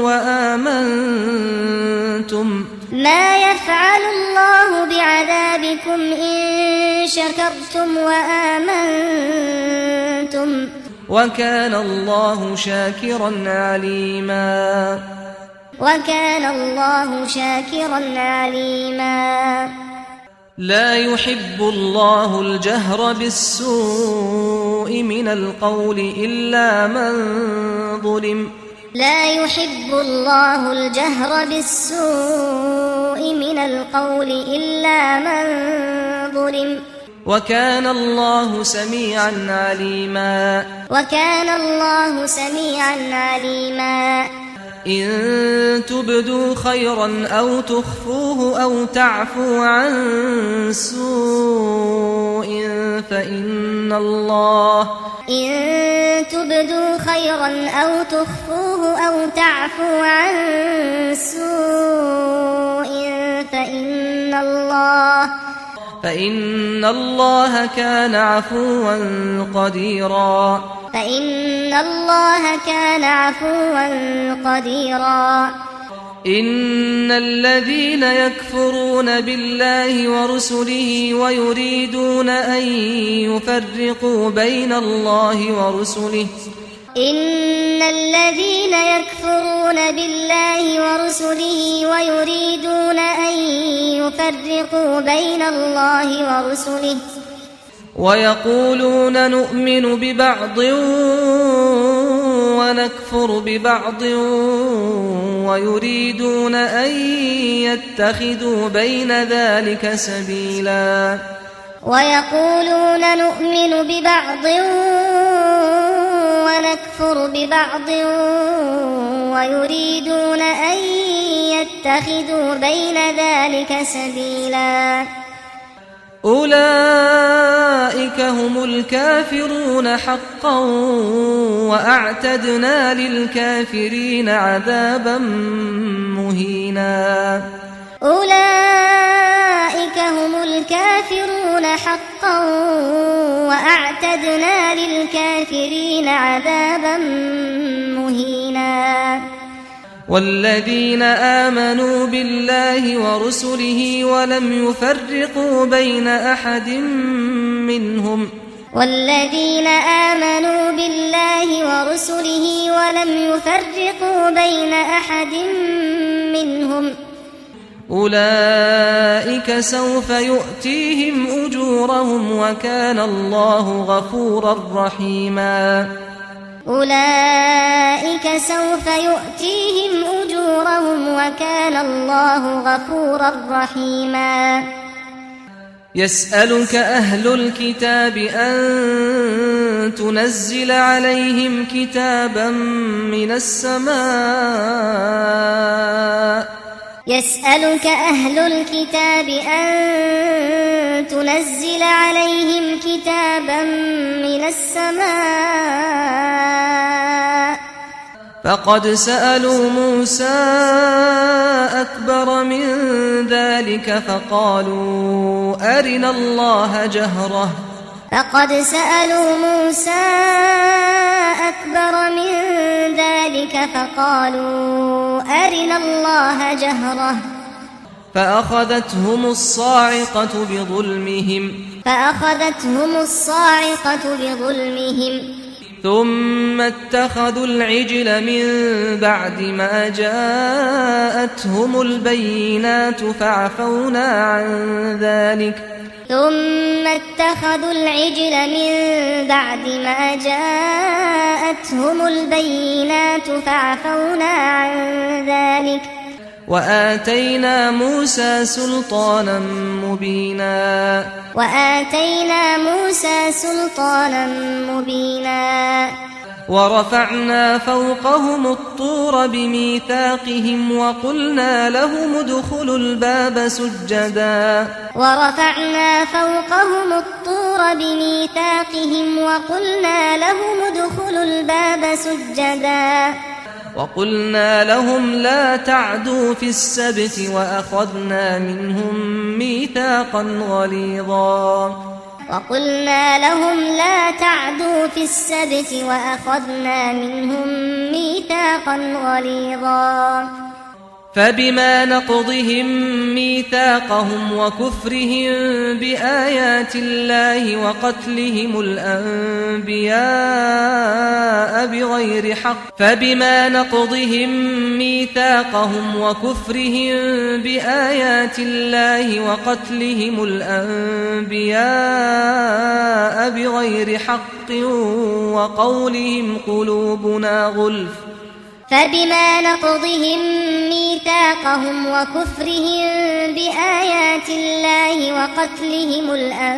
وآمنتم ما يفعل الله بعذابكم إن شكرتم وآمنتم وكان الله شاكرا عليما وكان الله شاكرا عليما لا يحب الله الجهر بالسوء من القول إلا من ظلم لا يحب الله الجهر بالسوء من القول إلا من ظلم وكان الله سميعا عليما وكان الله سميعا عليما إن تبدوا خيرا أو تخفوه أو تعفو عن سوء فإن الله إن تبدوا خيرا أو تخفوه أو تعفو عن سوء فإن الله فإن الله كان عفوا قديرا فإن الله كان عفوا قديرا إن الذين يكفرون بالله ورسله ويريدون أن يفرقوا بين الله ورسله إن الذين يكفرون بالله ورسله ويريدون أن يفرقوا بين الله ورسله ويقولون نؤمن ببعض ونكفر ببعض ويريدون أن يتخذوا بين ذلك سبيلا ويقولون نؤمن ببعض ونكفر ببعض ويريدون أن يتخذوا بين ذلك سبيلا أولئك هم الكافرون حقا وأعتدنا للكافرين عذابا مهينا أولئك هم الكافرون حقا وأعتدنا للكافرين عذابا مهينا والذين آمنوا بالله ورسله ولم يفرقوا بين أحد منهم والذين آمنوا بالله ورسله ولم يفرقوا بين أحد منهم أولئك سوف يؤتيهم أجورهم وكان الله غفورا رحيما أولئك سوف يؤتيهم أجورهم وكان الله غفورا رحيما يسألك أهل الكتاب أن تنزل عليهم كتابا من السماء يسألك أهل الكتاب أن تنزل عليهم كتابا من السماء فقد سألوا موسى أكبر من ذلك فقالوا أرنا الله جهرة فقد سألوا موسى أكبر من ذلك فقالوا أرنا الله جهرة فأخذتهم الصاعقة بظلمهم فأخذتهم الصاعقة بظلمهم ثم اتخذوا العجل من بعد ما جاءتهم البينات فعفونا عن ذلك ثم اتخذوا العجل من بعد ما جاءتهم البينات فعفونا عن ذلك وآتينا موسى سلطانا مبينا وآتينا موسى سلطانا مبينا ورفعنا فوقهم الطور بميثاقهم وقلنا لهم ادخلوا الباب سجدا ورفعنا فوقهم الطور بميثاقهم وقلنا لهم ادخلوا الباب سجدا وقلنا لهم لا تعدوا في السبت وأخذنا منهم ميثاقا غليظا وقلنا لهم لا تعدوا في السبت وأخذنا منهم ميثاقا غليظا فبما نقضهم ميثاقهم وكفرهم بآيات الله وقتلهم الأنبياء بغير حق فبما نقضهم ميثاقهم وكفرهم بآيات الله وقتلهم الأنبياء بغير حق وقولهم قلوبنا غلف فبما نقضهم ميثاقهم وكفرهم بآيات الله وقتلهم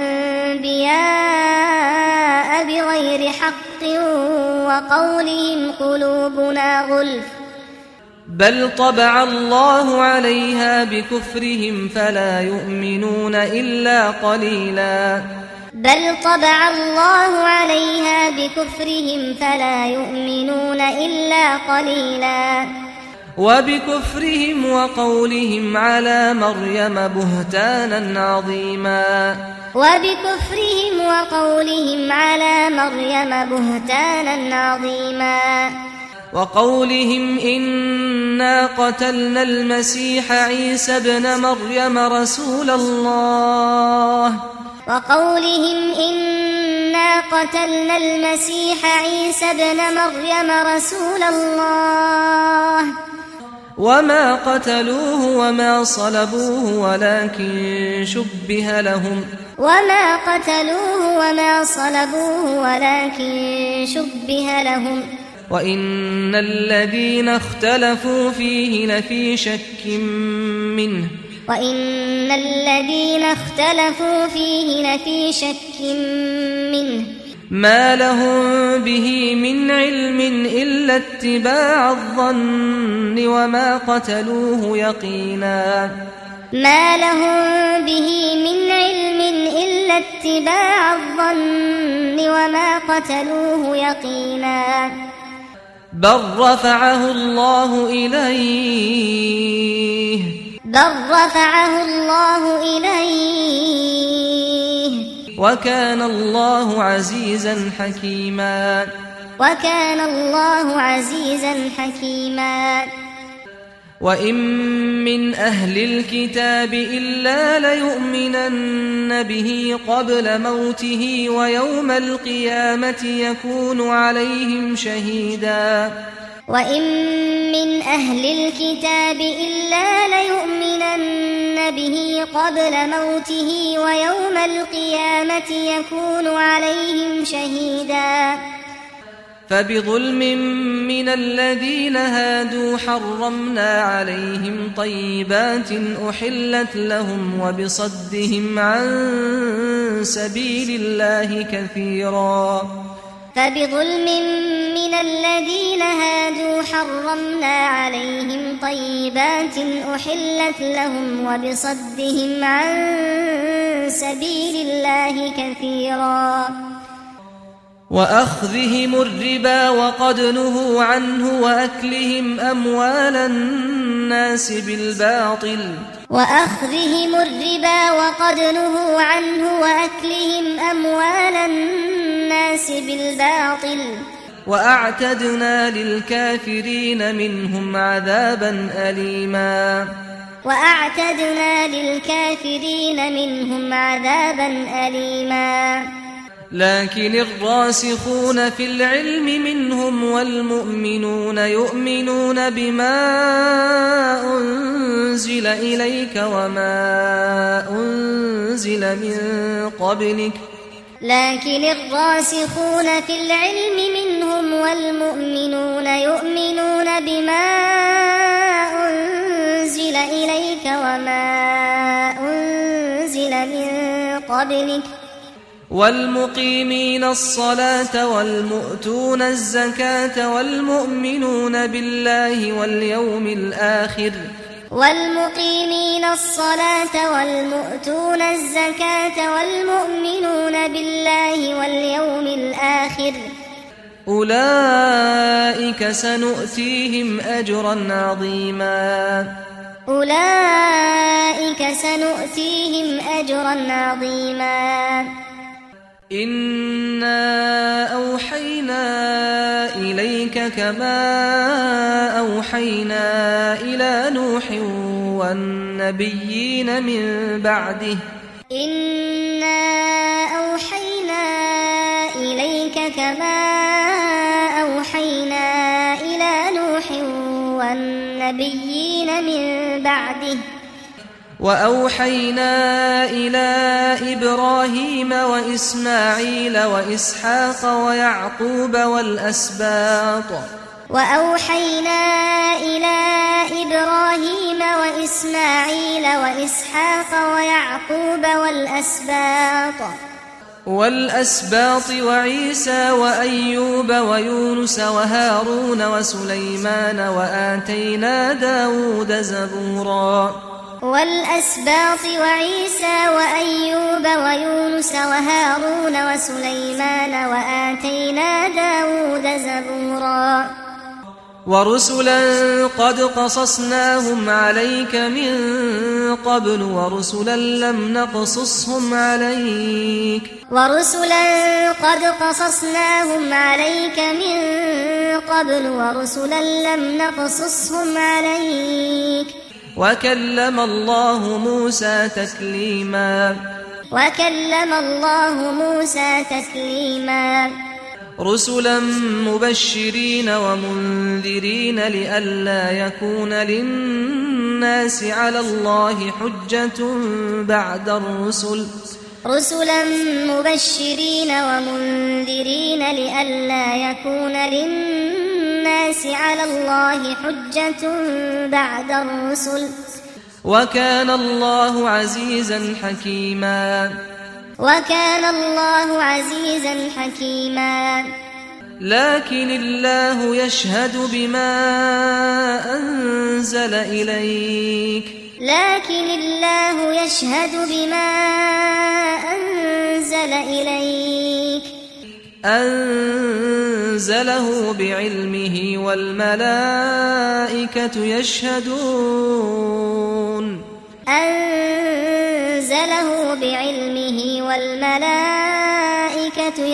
الأنبياء بغير حق وقولهم قلوبنا غلف بل طبع الله عليها بكفرهم فلا يؤمنون إلا قليلا بل طبع الله عليها بكفرهم فلا يؤمنون إلا قليلا وبكفرهم وقولهم على مريم بهتانا عظيما وبكفرهم وقولهم على مريم بهتانا عظيما وقولهم إنا قتلنا المسيح عيسى ابن مريم رسول الله وقولهم إنا قتلنا المسيح عيسى ابن مريم رسول الله وما قتلوه وما صلبوه ولكن شبه لهم وما قتلوه وما صلبوه ولكن شبه لهم وإن الذين اختلفوا فيه لفي شك منه وإن الذين اختلفوا فيه لفي شك منه ما لهم به من علم إلا اتباع الظن وما قتلوه يقينا ما لهم به من علم إلا اتباع الظن وما قتلوه يقينا بل رفعه الله إليه بل رفعه الله إليه وكان الله عزيزا حكيما وكان الله عزيزا حكيما وإن من أهل الكتاب إلا ليؤمنن به قبل موته ويوم القيامة يكون عليهم شهيدا وإن من أهل الكتاب إلا ليؤمنن به قبل موته ويوم القيامة يكون عليهم شهيدا فبظلم من الذين هادوا حرمنا عليهم طيبات أحلت لهم وبصدهم عن سبيل الله كثيرا فبظلم من الذين هادوا حرمنا عليهم طيبات أحلت لهم وبصدهم عن سبيل الله كثيرا وأخذهم الربا وقد نهوا عنه وأكلهم أموال الناس بالباطل وأخذهم الربا وقد نهوا عنه وأكلهم أموال الناس بالباطل وأعتدنا للكافرين منهم عذابا أليما وأعتدنا للكافرين منهم عذابا أليما لكن الراسخون في العلم منهم والمؤمنون يؤمنون بما أنزل إليك وما أنزل من قبلك لكن الراسخون في العلم منهم والمؤمنون يؤمنون بما أنزل إليك وما أنزل من قبلك والمقيمين الصلاة والمؤتون الزكاة والمؤمنون بالله واليوم الآخر والمقيمين الصلاة والمؤتون الزكاة والمؤمنون بالله واليوم الآخر أولئك سنؤتيهم أجرا عظيما أولئك سنؤتيهم أجرا عظيما إنا أوحينا إليك كما أوحينا إلى نوح والنبيين من بعده إنا أوحينا إليك كما أوحينا إلى نوح والنبيين من بعده وأوحينا إلى إبراهيم وإسماعيل وإسحاق ويعقوب والأسباط وأوحينا إلى إبراهيم وإسماعيل وإسحاق ويعقوب والأسباط والأسباط وعيسى وأيوب ويونس وهارون وسليمان وآتينا داود زبورا والأسباط وعيسى وأيوب ويونس وهارون وسليمان وآتينا داود زبورا ورسلا قد قصصناهم عليك من قبل ورسلا لم نقصصهم عليك ورسلا قد قصصناهم عليك من قبل ورسلا لم نقصصهم عليك وكلم الله موسى تكليما وكلم الله موسى تكليما رسلا مبشرين ومنذرين لئلا يكون للناس على الله حجة بعد الرسل رسلا مبشرين ومنذرين لئلا يكون للناس على الله حجة بعد الرسل وكان الله عزيزا حكيما وكان الله عزيزا حكيما لكن الله يشهد بما أنزل إليك لكن الله يشهد بما أنزل إليك أنزله بعلمه والملائكة يشهدون أنزله بعلمه والملائكة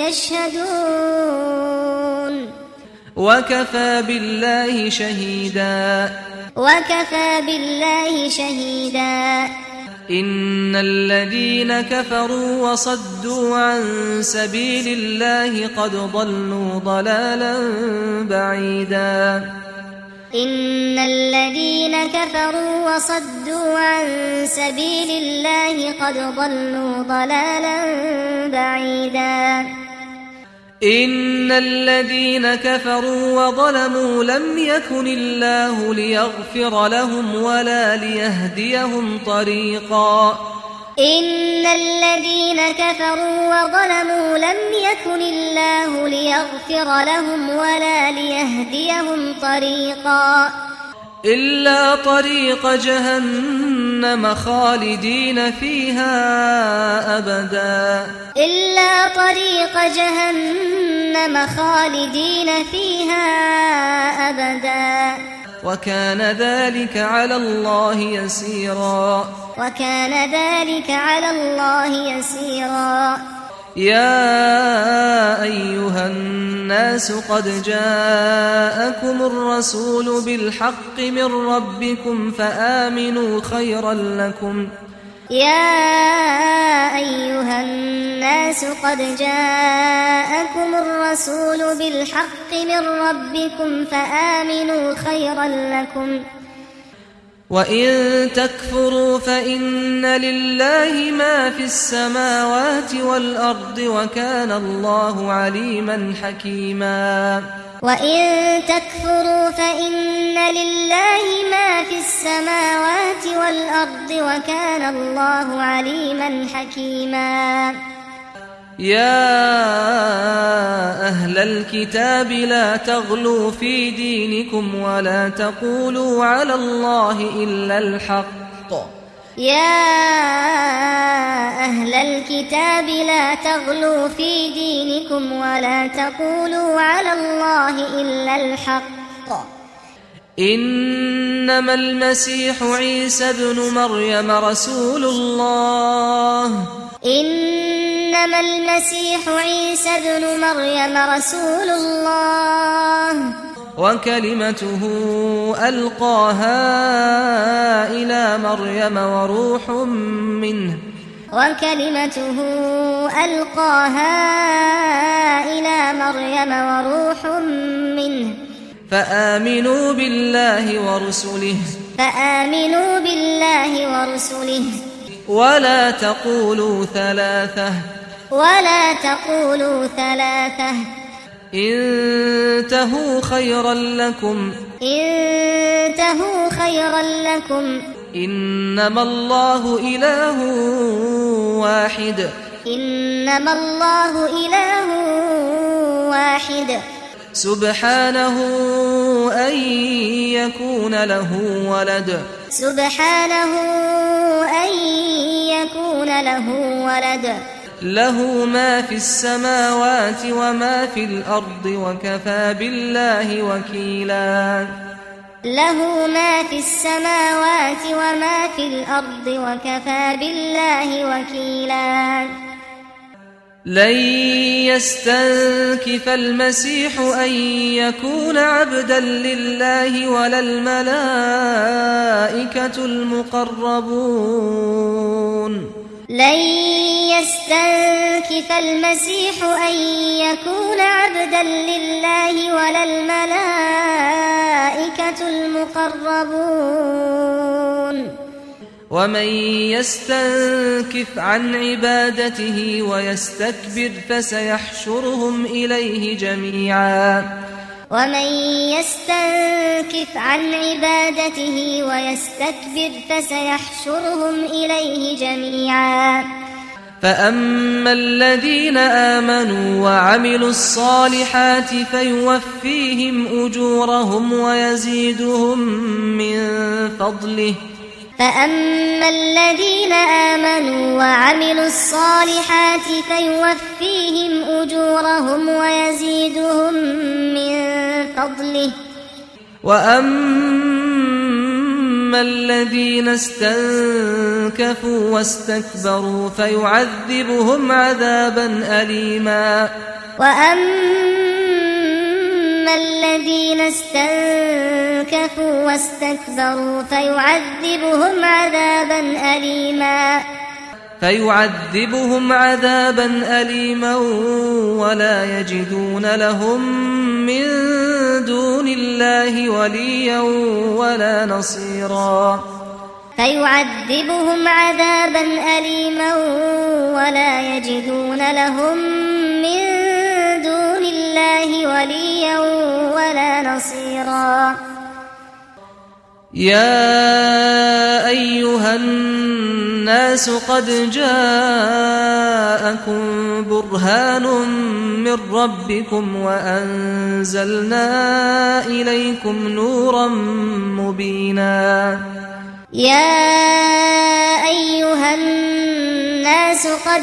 يشهدون وكفى بالله شهيدا وكفى بالله شهيدا إن الذين كفروا وصدوا عن سبيل الله قد ضلوا ضلالا بعيدا إن الذين كفروا وصدوا عن سبيل الله قد ضلوا ضلالا بعيدا إن الذين كفروا وظلموا لم يكن الله ليغفر لهم ولا ليهديهم طريقا إن الذين كفروا وظلموا لم يكن الله ليغفر لهم ولا ليهديهم طريقا إلا طريق جهنم خالدين فيها أبدا إلا طريق جهنم خالدين فيها أبدا وكان ذلك على الله يسيرا وكان ذلك على الله يسيرا يا أيها الناس قد جاءكم الرسول بالحق من ربكم فآمنوا خيرا لكم يا أيها الناس قد جاءكم الرسول بالحق من ربكم فآمنوا خيرا لكم وإن تكفروا فإن لله ما في السماوات والأرض وكان الله عليما حكيما وإن تكفروا فإن لله ما في السماوات والأرض وكان الله عليما حكيما يا أهل الكتاب لا تغلوا في دينكم ولا تقولوا على الله إلا الحق يا أهل الكتاب لا تغلوا في دينكم ولا تقولوا على الله إلا الحق إنما المسيح عيسى ابن مريم رسول الله إنما المسيح عيسى ابن مريم رسول الله وكلمته ألقاها إلى مريم وروح منه وكلمته ألقاها إلى مريم وروح منه فآمنوا بالله ورسله فآمنوا بالله ورسله ولا تقولوا ثلاثة ولا تقولوا ثلاثة انتهوا خيرا لكم انتهوا خيرا لكم إنما الله إله واحد إنما الله إله واحد سبحانه أن يكون له ولد سبحانه أن يكون له ولد له ما في السماوات وما في الأرض وكفى بالله وكيلا له ما في السماوات وما في الأرض وكفى بالله وكيلا لن يستنكف المسيح أن يكون عبدا لله ولا الملائكة المقربون لن يستنكف المسيح أن يكون عبدا لله ولا الملائكة المقربون ومن يستنكف عن عبادته ويستكبر فسيحشرهم إليه جميعا ومن يستنكف عن عبادته ويستكبر فسيحشرهم إليه جميعا فأما الذين آمنوا وعملوا الصالحات فيوفيهم أجورهم ويزيدهم من فضله فأما الذين آمنوا وعملوا الصالحات فيوفيهم أجورهم ويزيدهم من فضله وأما الذين استنكفوا واستكبروا فيعذبهم عذابا أليما وأما الذين استنكفوا واستكبروا فيعذبهم عذابا أليما فيعذبهم عذابا أليما ولا يجدون لهم من دون الله وليا ولا نصيرا فيعذبهم عذابا أليما ولا يجدون لهم من دون الله وليا ولا نصيرا يا أيها الناس قد جاءكم برهان من ربكم وأنزلنا إليكم نورا مبينا يا أيها الناس قد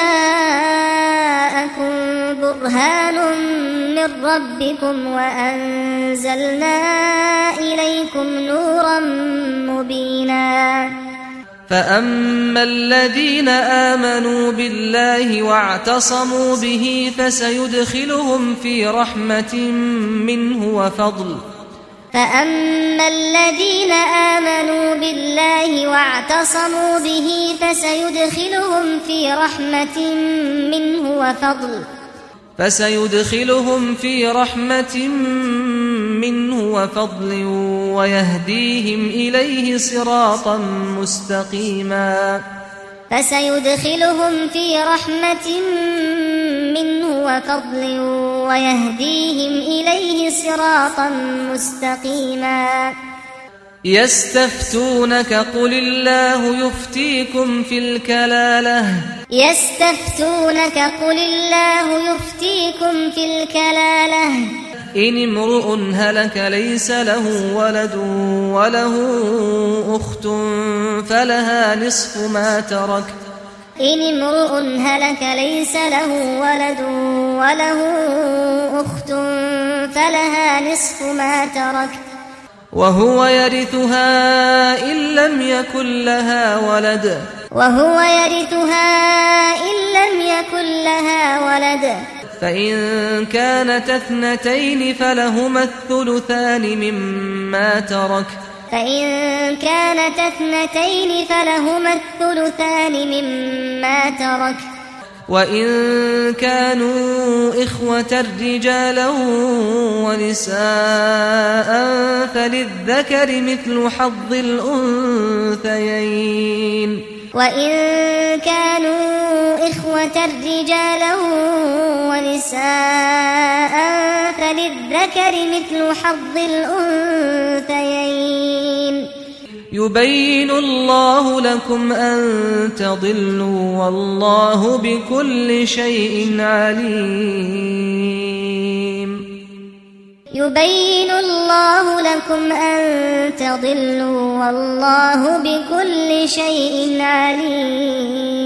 جاءكم برهان من ربكم وأنزلنا إليكم نورا مبينا فأما الذين آمنوا بالله واعتصموا به فسيدخلهم في رحمة منه وفضل فأما الذين آمنوا بالله واعتصموا به فسيدخلهم في رحمة منه وفضل فسيدخلهم في رحمة منه وفضل ويهديهم إليه صراطا مستقيما فسيدخلهم في رحمة منه وفضل ويهديهم إليه صراطا مستقيما يستفتونك قل الله يفتيكم في الكلالة يستفتونك قل الله يفتيكم في الكلالة إن امرؤ هلك ليس له ولد وله أخت فلها نصف ما ترك إن امرؤ هلك ليس له ولد وله أخت فلها نصف ما ترك وهو يرثها إن لم يكن لها ولد وهو يرثها إن لم يكن لها ولد فإن كانت اثنتين فلهما الثلثان مما ترك فإن كانت اثنتين فلهما الثلثان مما ترك وإن كانوا إخوة رجالا ونساء فللذكر مثل حظ الأنثيين وإن كانوا إخوة رجالا ونساء فللذكر مثل حظ الأنثيين يبين الله لكم أن تضلوا والله بكل شيء عليم يبين الله لكم أن تضلوا والله بكل شيء عليم